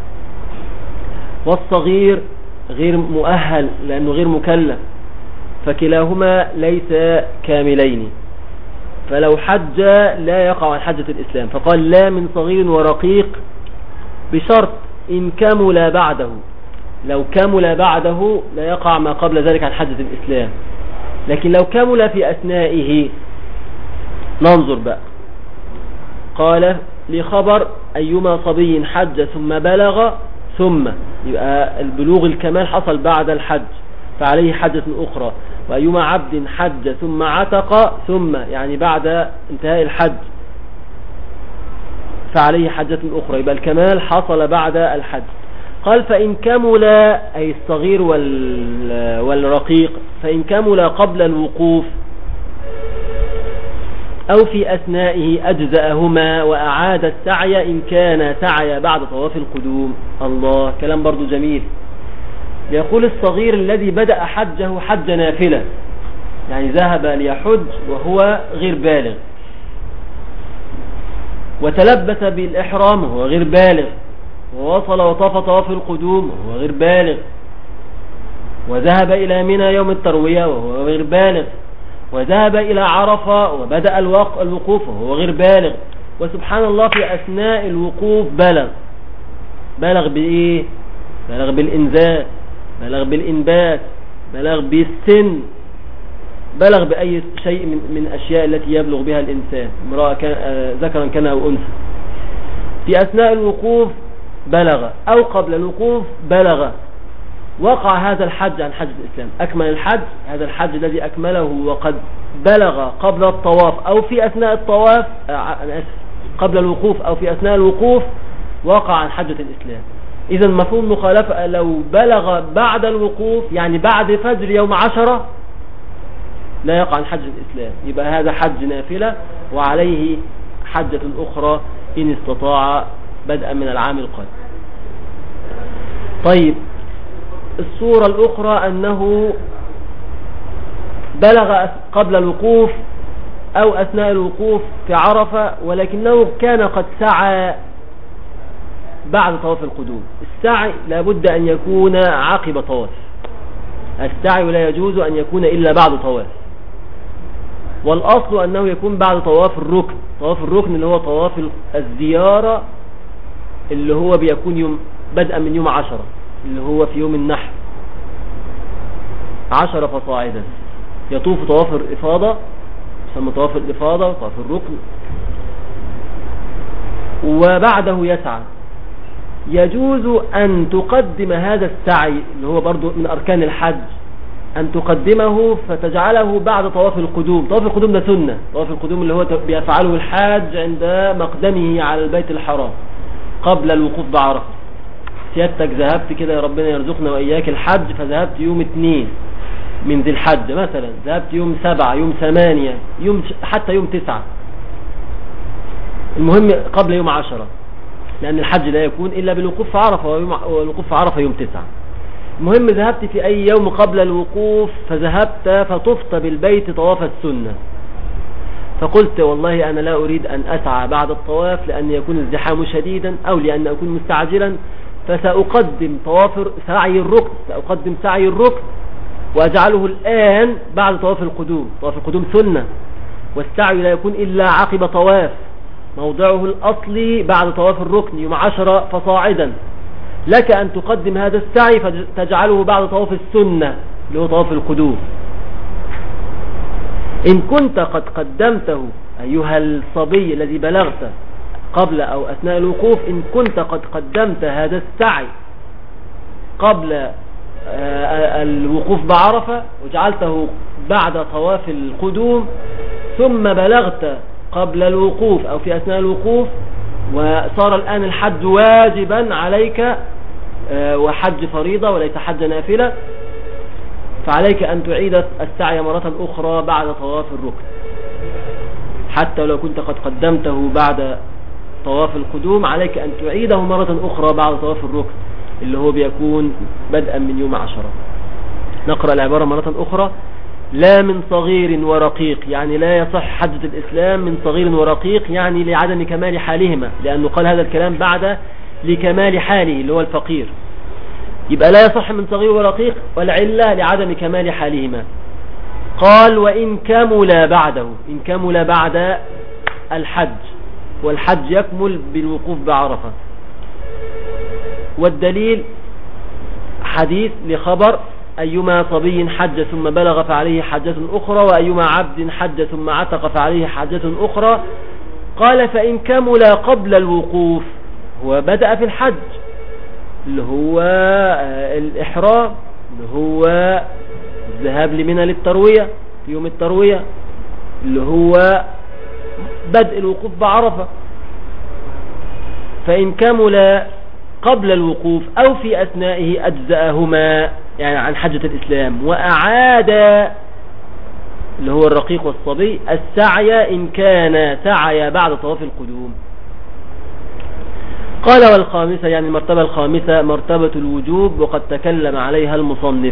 والصغير غير مؤهل لأنه غير مكلف، فكلاهما ليس كاملين، فلو حج لا يقع عن حجة الإسلام. فقال لا من صغير ورقيق بشرط إن كمل بعده، لو كمل بعده لا يقع ما قبل ذلك عن حجة الإسلام. لكن لو كمل في أثنائه ننظر بقى. قال لخبر أيما صبي حج ثم بلغ، ثم يبقى البلوغ الكمال حصل بعد الحج فعليه حجة أخرى، وأيما عبد حج ثم عتق، ثم يعني بعد انتهاء الحج فعليه حجة أخرى، يبقى الكمال حصل بعد الحج. قال فإن كمل أي الصغير والرقيق، فإن كمل قبل الوقوف أو في أثنائه أجزأهما وأعاد السعي إن كان سعي بعد طواف القدوم. الله، كلام برضو جميل. يقول الصغير الذي بدأ حجه حج نافلة، يعني ذهب ليحج وهو غير بالغ، وتلبس بالإحرام وهو غير بالغ، ووصل وطاف طواف القدوم وهو غير بالغ، وذهب إلى منى يوم التروية وهو غير بالغ، وذهب إلى عرفة وبدأ الوقوف وهو غير بالغ. وسبحان الله في أثناء الوقوف بلغ بإيه؟ بلغ بالإنزال، بلغ بالإنبات، بلغ بالسن، بلغ بأي شيء من الأشياء التي يبلغ بها الإنسان، امرأة ذكرا كان أو أنثى. في أثناء الوقوف بلغ أو قبل الوقوف بلغ، وقع هذا الحج عن حج الإسلام، أكمل الحج، هذا الحج الذي أكمله وقد بلغ قبل الطواف أو في أثناء الطواف، قبل الوقوف أو في أثناء الوقوف، وقع عن حجة الإسلام. إذا مفهوم مخالفة لو بلغ بعد الوقوف يعني بعد فجر يوم 10 لا يقع عن حجة الإسلام، يبقى هذا حج نافلة وعليه حجة أخرى إن استطاع بدءا من العام القادم. طيب الصورة الأخرى أنه بلغ قبل الوقوف أو أثناء الوقوف في عرفة، ولكنه كان قد سعى بعد طواف القدوم. السعي لابد أن يكون عقب طواف، السعي لا يجوز أن يكون إلا بعد طواف، والأصل أنه يكون بعد طواف الركن. طواف الركن اللي هو طواف الزيارة، اللي هو بيكون يوم بدءا من يوم 10، اللي هو في يوم النحر 10 فصاعدا، يطوف طواف الإفاضة، يسمى طواف الإفاضة وطواف الركن، وبعده يسعى. يجوز أن تقدم هذا السعي اللي هو برضو من أركان الحج، أن تقدمه فتجعله بعد طواف القدوم. طواف القدوم ده سنة، طواف القدوم اللي هو بيفعله الحاج عند مقدمه على البيت الحرام قبل الوقوف بعرفة. سيادتك ذهبت كده، يا ربنا يرزقنا وإياك الحج، فذهبت يوم 2 من ذي الحج مثلا، ذهبت يوم 7، يوم 8، حتى يوم 9، المهم قبل يوم 10، لأن الحج لا يكون إلا بالوقوف في عرفة، والوقوف في عرفة يوم 9. المهم ذهبت في أي يوم قبل الوقوف، فذهبت فطفت بالبيت طواف السنة، فقلت والله أنا لا أريد أن أسعى بعد الطواف لأن يكون الزحام شديدا أو لأن أكون مستعجلا، فسأقدم سعي الركن، سأقدم سعي الركن وأجعله الآن بعد طواف القدوم. طواف القدوم سنة، والسعي لا يكون إلا عقب طواف، موضعه الأصلي بعد طواف الركن يوم 10 فصاعدا. لك أن تقدم هذا السعي فتجعله بعد طواف السنة اللي هو طواف القدوم. إن كنت قد قدمته أيها الصبي الذي بلغت قبل أو أثناء الوقوف، إن كنت قد قدمت هذا السعي قبل الوقوف بعرفة وجعلته بعد طواف القدوم، ثم بلغت قبل الوقوف أو في أثناء الوقوف، وصار الآن الحج واجبا عليك وحج فريضة وليس حج نافلة، فعليك أن تعيد السعي مرة أخرى بعد طواف الركن، حتى لو كنت قد قدمته بعد طواف القدوم عليك أن تعيده مرة أخرى بعد طواف الركن اللي هو بيكون بدءا من يوم 10. نقرأ العبارة مرة أخرى: لا من صغير ورقيق، يعني لا يصح حجة الإسلام من صغير ورقيق، يعني لعدم كمال حالهما، لأنه قال هذا الكلام بعد لكمال حاله اللي هو الفقير، يبقى لا يصح من صغير ورقيق، والعلة لعدم كمال حالهما. قال: وإن كمل بعده، إن كمل بعد الحج، والحج يكمل بالوقوف بعرفة. والدليل حديث لخبر: أيما صبي حج ثم بلغ فعليه حجة أخرى، وأيما عبد حج ثم عتق فعليه حجة أخرى. قال: فإن كمل قبل الوقوف، هو بدأ في الحج اللي هو الإحرام، اللي هو الذهاب لمنى للتروية في يوم التروية، اللي هو بدء الوقوف بعرفة. فإن كمل قبل الوقوف أو في أثنائه أجزأهما، يعني عن حجة الإسلام، وأعاد اللي هو الرقيق والصبي السعي إن كان سعي بعد طواف القدوم. قال: والخامسة، يعني المرتبة الخامسة مرتبة الوجوب، وقد تكلم عليها المصنف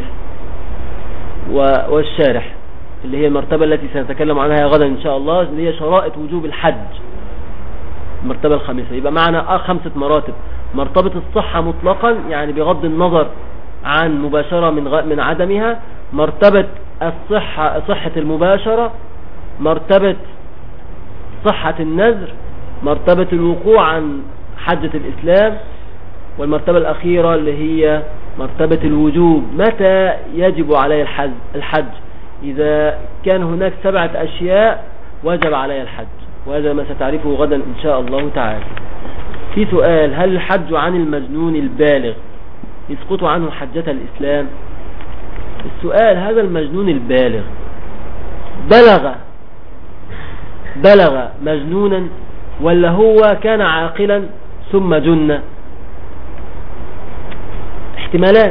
والشارح، اللي هي المرتبة التي سنتكلم عنها غدا إن شاء الله، اللي هي شرائط وجوب الحج. المرتبة الخامسة يبقى معنا 5 مراتب: مرتبة الصحة مطلقا، يعني بغض النظر عن مباشرة من عدمها، مرتبة صحة المباشرة، مرتبة صحة النذر، مرتبة الوقوع عن حجة الإسلام، والمرتبة الأخيرة اللي هي مرتبة الوجوب، متى يجب علي الحج؟ إذا كان هناك 7 أشياء وجب علي الحج، وهذا ما ستعرفه غدا إن شاء الله تعالى. في سؤال: هل الحج عن المجنون البالغ يسقط عنه حجة الإسلام؟ السؤال: هذا المجنون البالغ بلغ مجنونا، ولا هو كان عاقلا ثم جن؟ احتمالات.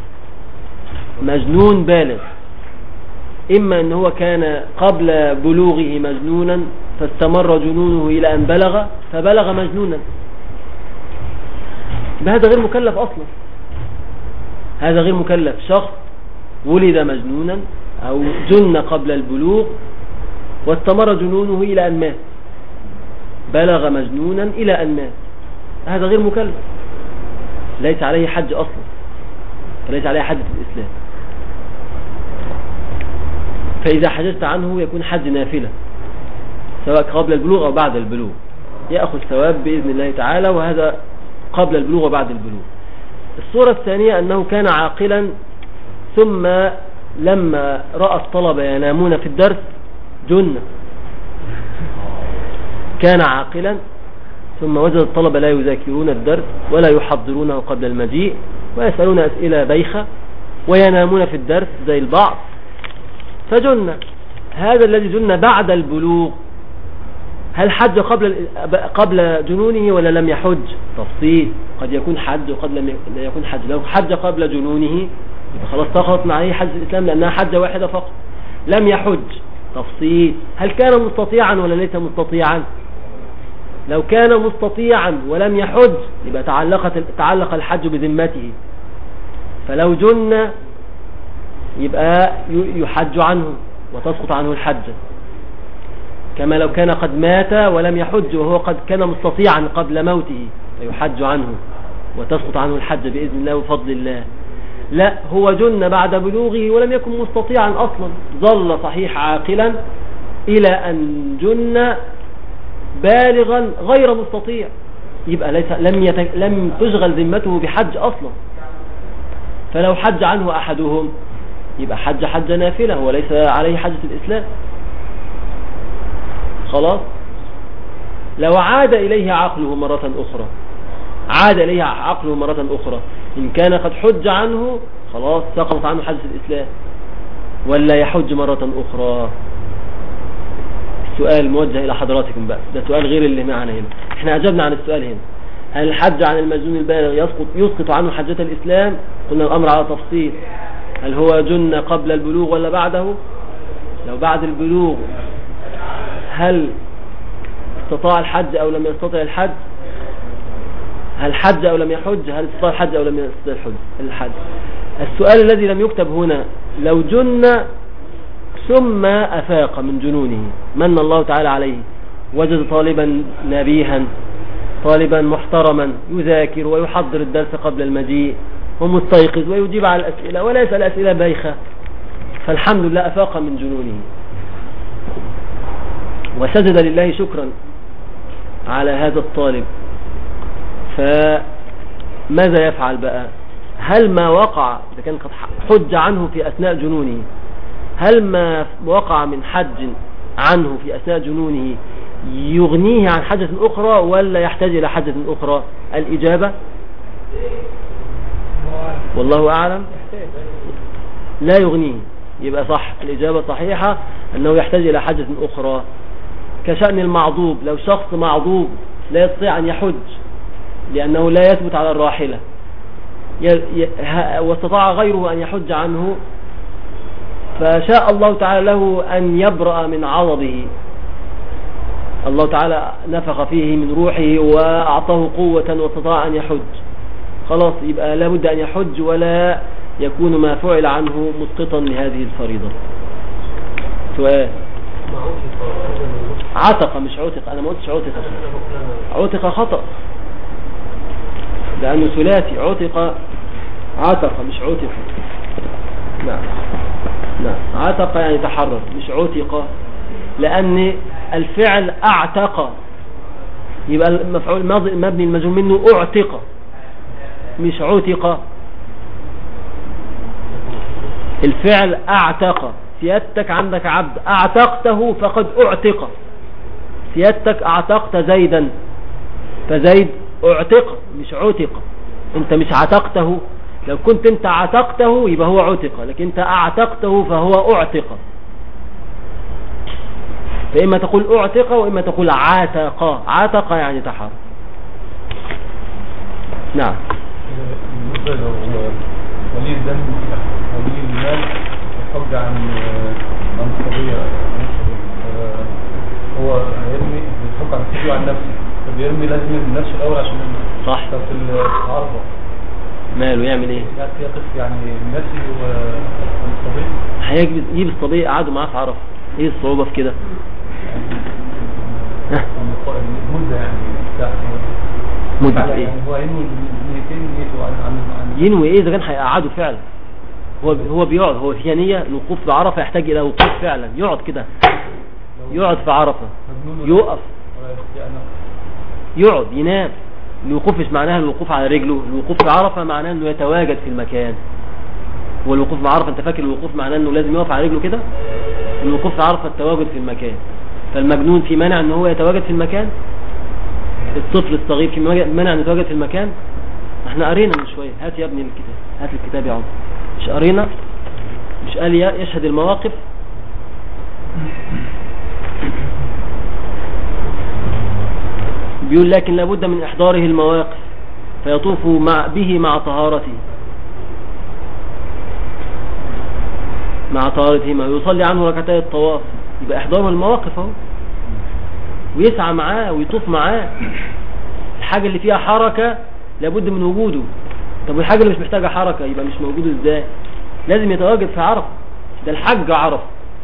مجنون بالغ، إما أنه هو كان قبل بلوغه مجنونا فاستمر جنونه إلى أن بلغ فبلغ مجنونا، هذا غير مكلف أصلا. هذا غير مكلف. شخص ولد مجنونا أو جن قبل البلوغ واستمر جنونه إلى أن مات، بلغ مجنونا إلى أن مات، هذا غير مكلف، ليس عليه حج أصلا، ليس عليه حج في الإسلام. فإذا حجزت عنه يكون حج نافلة سواء قبل البلوغ أو بعد البلوغ، يأخذ ثواب بإذن الله تعالى، وهذا قبل البلوغ وبعد البلوغ. الصورة الثانية أنه كان عاقلا ثم لما رأى الطلبة ينامون في الدرس جن. كان عاقلا ثم وجد الطلبة لا يذاكرون الدرس ولا يحضرونه قبل المجيء ويسألون أسئلة بايخة وينامون في الدرس زي البعض فجن. هذا الذي جن بعد البلوغ هل حج قبل جنونه ولا لم يحج؟ تفصيل، قد يكون حج وقد لا يكون حج. لو حج قبل جنونه خلاص سقط معه حج الإسلام لأنها حجة واحدة فقط. لم يحج، تفصيل، هل كان مستطيعا ولا ليس مستطيعا؟ لو كان مستطيعا ولم يحج يبقى تعلق الحج بذمته، فلو جن يبقى يحج عنه وتسقط عنه الحجة، كما لو كان قد مات ولم يحج وهو قد كان مستطيعا قبل موته فيحج عنه وتسقط عنه الحجة بإذن الله وفضل الله. لا، هو جن بعد بلوغه ولم يكن مستطيعا أصلا، ظل صحيح عاقلا إلى أن جن بالغا غير مستطيع، يبقى لم تشغل ذمته بحج أصلا. فلو حج عنه أحدهم يبقى حج نافلة وليس عليه حجة الإسلام. خلاص. لو عاد إليه عقله مرة أخرى، عاد إليه عقله مرة أخرى، إن كان قد حج عنه خلاص سقط عنه حجة الإسلام، ولا يحج مرة أخرى. السؤال موجه إلى حضراتكم بقى، ده سؤال غير اللي معنا هنا. احنا أجبنا عن السؤال هنا، هل الحج عن المجنون البالغ يسقط عنه حجة الإسلام؟ قلنا الأمر على تفصيل، هل هو جن قبل البلوغ ولا بعده؟ لو بعد البلوغ هل استطاع الحج أو لم يستطع الحج؟ هل حج أو لم يحج؟ هل استطاع الحج أو لم يستطع الحج؟ السؤال الذي لم يكتب هنا، لو جن ثم أفاق من جنونه، من الله تعالى عليه، وجد طالبا نبيها، طالبا محترما يذاكر ويحضر الدرس قبل المجيء ومستيقظ ويجيب على الأسئلة ولا يسأل أسئلة بايخة، فالحمد لله أفاق من جنونه وسجد لله شكرا على هذا الطالب. فماذا يفعل بقى؟ هل ما وقع إذا كان قد حج عنه في أثناء جنونه، هل ما وقع من حج عنه في أثناء جنونه يغنيه عن حجة أخرى ولا يحتاج إلى حجة أخرى؟ الإجابة والله أعلم لا يغنيه. يبقى صح، الإجابة صحيحة أنه يحتاج إلى حجة أخرى. كشأن المعضوب، لو شخص معضوب لا يستطيع أن يحج لأنه لا يثبت على الراحلة واستطاع غيره أن يحج عنه، فشاء الله تعالى له أن يبرأ من عضده، الله تعالى نفخ فيه من روحه وأعطاه قوة واستطاع أن يحج، خلاص يبقى لابد أن يحج ولا يكون ما فعل عنه مسقطا لهذه الفريضة. سؤال. عتق مش عتق، أنا ما قلتش عتق، عتق خطأ لأنه ثلاثي، عتق مش عتق. نعم عتق يعني تحرر مش عتق، لأن الفعل أعتق يبقى المفعول مبني المجهول منه أعتق مش عتق. الفعل أعتق، سيادتك عندك عبد أعتقته فقد أعتق، سيادتك أعتقت زيدا فزيد أعتق مش عتق، انت مش عتقته. لو كنت انت عتقته يبقى هو عتق، لكن انت أعتقته فهو أعتق. فإما تقول أعتق وإما تقول عتق. عتق يعني تحر. نعم. بالنسبة ولي الدم ولي المال يحج عن قضية، هو يرمي يحج عن نفسه عن نفسه فبيرمي لازم يرمي نفسه الاول عشان صح. طب في العرضه ماله يعمل ايه؟ يقف يعني نفسه والصبي هيجيب الصبي قعدوا معاه في عرفه. ايه الصعوبة في كده؟ المدة يعني بتاعته مدة ايه؟ يعني هو ينوي نيتين نيته عن ينوي ايه اذا كان هيقعدوا فعلا؟ هو بيقعد، هو في نية الوقوف بعرفة يحتاج الى وقوف فعلا، يقعد كده، يقعد في عرفة، يقف، يقعد ينام. الوقوف مش معناها الوقوف على رجله، الوقوف في عرفة معناه انه يتواجد في المكان. والوقوف مع عرفة، انت فاكر الوقوف معناه انه لازم يقف على رجله كده؟ الوقوف في عرفة التواجد في المكان. فالمجنون في مانع ان هو يتواجد في المكان؟ الطفل الصغير في مانع ان يتواجد في المكان؟ احنا قرينا من شوية. هات يا ابني الكتاب، هات الكتاب يا عمر. مش قرينا؟ مش قال يشهد المواقف؟ بيقول لكن لابد من احضاره المواقف فيطوف به مع طهارته، مع طهارتهما، ويصلي عنه ركعتي الطواف. يبقى احضاره المواقف اهو، ويسعى معاه ويطوف معاه. الحاجة اللي فيها حركة لابد من وجوده. طب والحاجة اللي مش محتاجة حركة يبقى مش موجوده ازاي؟ لازم يتواجد في عرفة. ده الحج عرفة.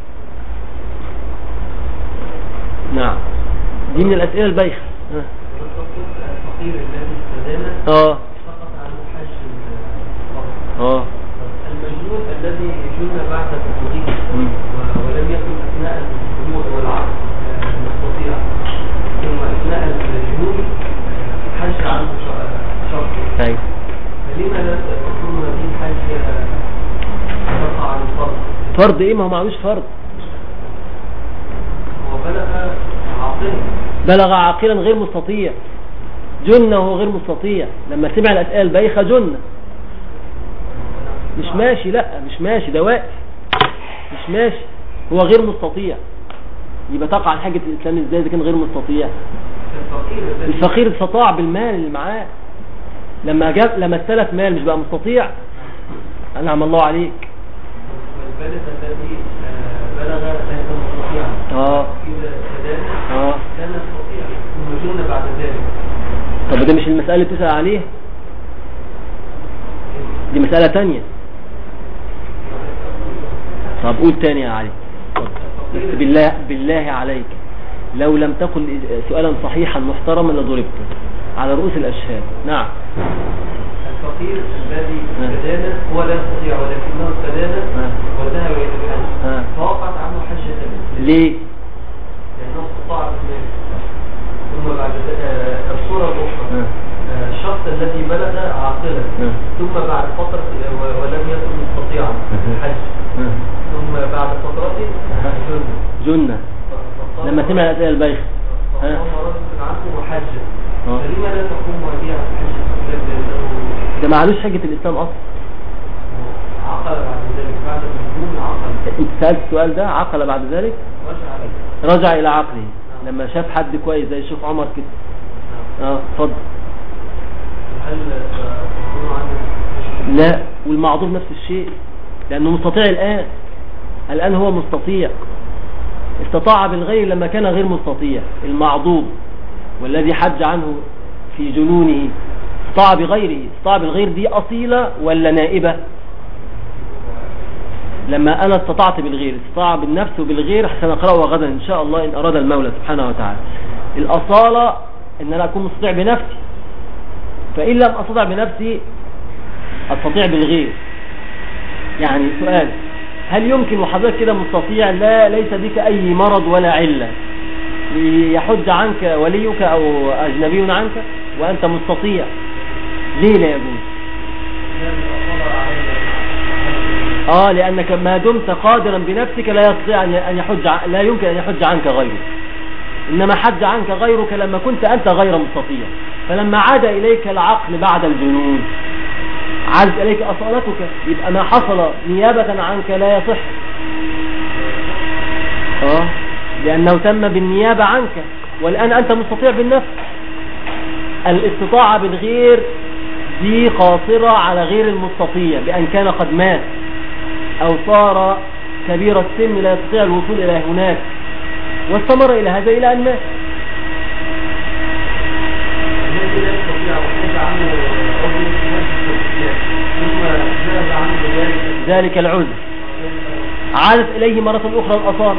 نعم، دي من الأسئلة البايخة. الفقير الذي استدان سقط عنه حج الفرض. المجنون الذي جن بعد بلوغه ولم يكن اثناء البلوغ والعقل مستطيع، ثم اثناء الجنون حج عنه شرط. ايوه. فلما لا تكون هذه الحج تقع عن الفرض؟ فرض ايه؟ ما هو معلوش فرض. هو بلغ عاقلا غير مستطيع، جن وهو غير مستطيع. لما سمع الأسئلة البايخة جن، مش ماشي. لا مش ماشي، ده واقف مش ماشي، هو غير مستطيع. يبقى تقع عن حاجة الإسلام ازاي إذا كان غير مستطيع؟ الفقير استطاع بالمال اللي معاه، لما استلف مال مش بقى مستطيع؟ أنعم الله عليك. والبالغ الذي بلغ ليس مستطيعا إذا كان مستطيع ثم جن بعد ذلك. طب ده مش المسألة اللي بتسأل عليها، دي مسألة تانية. طب قول تاني يا علي. بالله عليك، لو لم تقل سؤالا صحيحا محترما لضربته على رؤوس الأشهاد. نعم. الفقير الذي استدان هو لا يستطيع ولكنه استدان وذهب إلى الحج فوقعت عنه حجة. ليه؟ لأنه استطاع بالمال. ثم بعد الصورة الأخرى الشخص الذي بلغ عاقلا ثم بعد فترة ولم يكن مستطيعا الحج ثم بعد فترته جنة لما سمع الأسئلة البايخة فهو رجل عنه وحج. فلما لا تقوم وديعة الحج؟ ده معلوش حجة الإسلام أصلا. عقل بعد ذلك بعد المجنون عقل. انت سألت السؤال ده، عقل بعد ذلك رجع إلى عقله لما شاف حد كويس زي شوف عمر كده. اتفضل. هل تكون عنه؟ لا، والمعذور نفس الشيء لأنه مستطيع الآن هو مستطيع. استطاع بالغير لما كان غير مستطيع. المعذور والذي حج عنه في جنونه استطاع بغيره. استطاع بالغير دي أصيلة ولا نائبة؟ لما أنا استطعت بالغير، استطاع بالنفس وبالغير سنقرأه غدا إن شاء الله إن أراد المولى سبحانه وتعالى. الأصالة إن أنا أكون مستطيع بنفسي، فإن لم أستطع بنفسي أستطيع بالغير. يعني سؤال، هل يمكن وحضرتك كده مستطيع لا ليس بك أي مرض ولا علة يحج عنك وليك أو أجنبي عنك وأنت مستطيع، ليه لا يجوز؟ لأنك ما دمت قادرا بنفسك لا يستطيع أن يحج، لا يمكن أن يحج عنك غيرك. إنما حج عنك غيرك لما كنت أنت غير مستطيع. فلما عاد إليك العقل بعد الجنون عادت إليك أصالتك، يبقى ما حصل نيابة عنك لا يصح. لأنه تم بالنيابة عنك، والآن أنت مستطيع بالنفس. الاستطاعة بالغير دي قاصرة على غير المستطيع بأن كان قد مات أو صار كبير السن لا يستطيع الوصول إلى هناك واستمر إلى هذا إلى أن مات. ذلك العذر عادت إليه مرة أخرى الأصالة،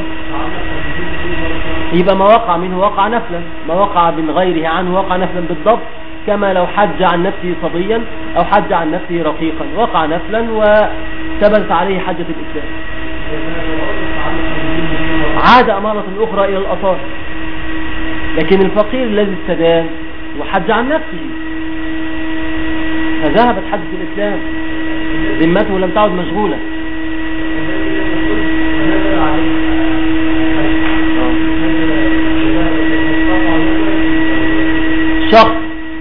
يبقى ما وقع منه وقع نفلا، ما وقع من غيره عنه وقع نفلا بالضبط، كما لو حج عن نفسه صبيا أو حج عن نفسه رقيقا وقع نفلا وثبت عليه حجة الإسلام، عاد مرة أخرى إلى الأصالة. لكن الفقير الذي استدان وحج عن نفسه فذهبت حجة الإسلام، ذمته لم تعد مشغولة. شخص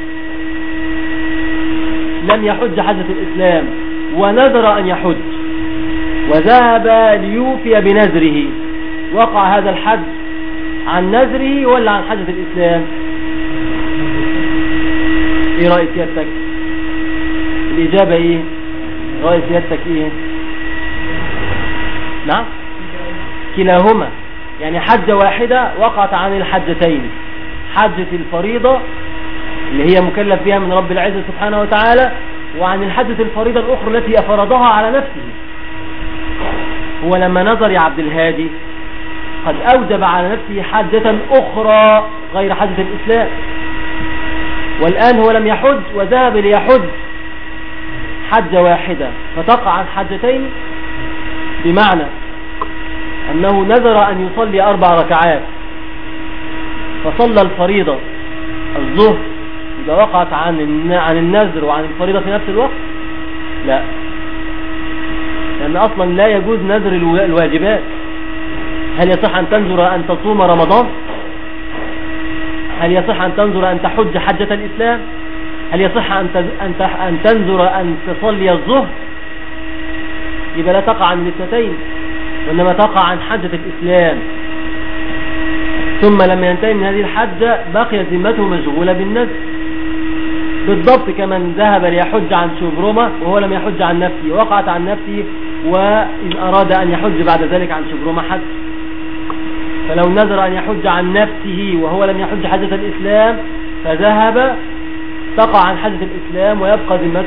لم يحج حجة الإسلام ونذر أن يحج وذهب ليوفي بنذره، وقع هذا الحج عن نذره ولا عن حجة الإسلام؟ ايه رأي سيادتك؟ الإجابة ايه؟ رأي سيادتك ايه؟ نعم كلاهما، يعني حجة واحدة وقعت عن الحجتين، حجة الفريضة اللي هي مكلف بها من رب العزة سبحانه وتعالى، وعن الحجة الفريضة الأخرى التي أفرضها على نفسه. هو لما نظر يا عبد الهادي قد أوجب على نفسه حجة أخرى غير حجة الإسلام، والآن هو لم يحج وذهب ليحج حجة واحدة فتقع عن حجتين، بمعنى أنه نذر أن يصلي 4 ركعات فصلى الفريضة الظهر، إذا وقعت عن النذر وعن الفريضة في نفس الوقت؟ لا، لأن أصلا لا يجوز نذر الواجبات. هل يصح أن تنذر أن تصوم رمضان؟ هل يصح أن تنذر أن تحج حجة الإسلام؟ هل يصح أن تنذر أن تصلي الظهر؟ يبقى لا تقع عن الاثنتين، وإنما تقع عن حجة الإسلام. ثم لما ينتهي من هذه الحجة بقيت ذمته مشغولة بالنذر، بالضبط كمن ذهب ليحج عن شبرمة وهو لم يحج عن نفسه، وقعت عن نفسه وإذ أراد أن يحج بعد ذلك عن شبرمة حج. فلو نذر أن يحج عن نفسه وهو لم يحج حجة الإسلام فذهب تقع عن حجة الإسلام ويبقى ذمته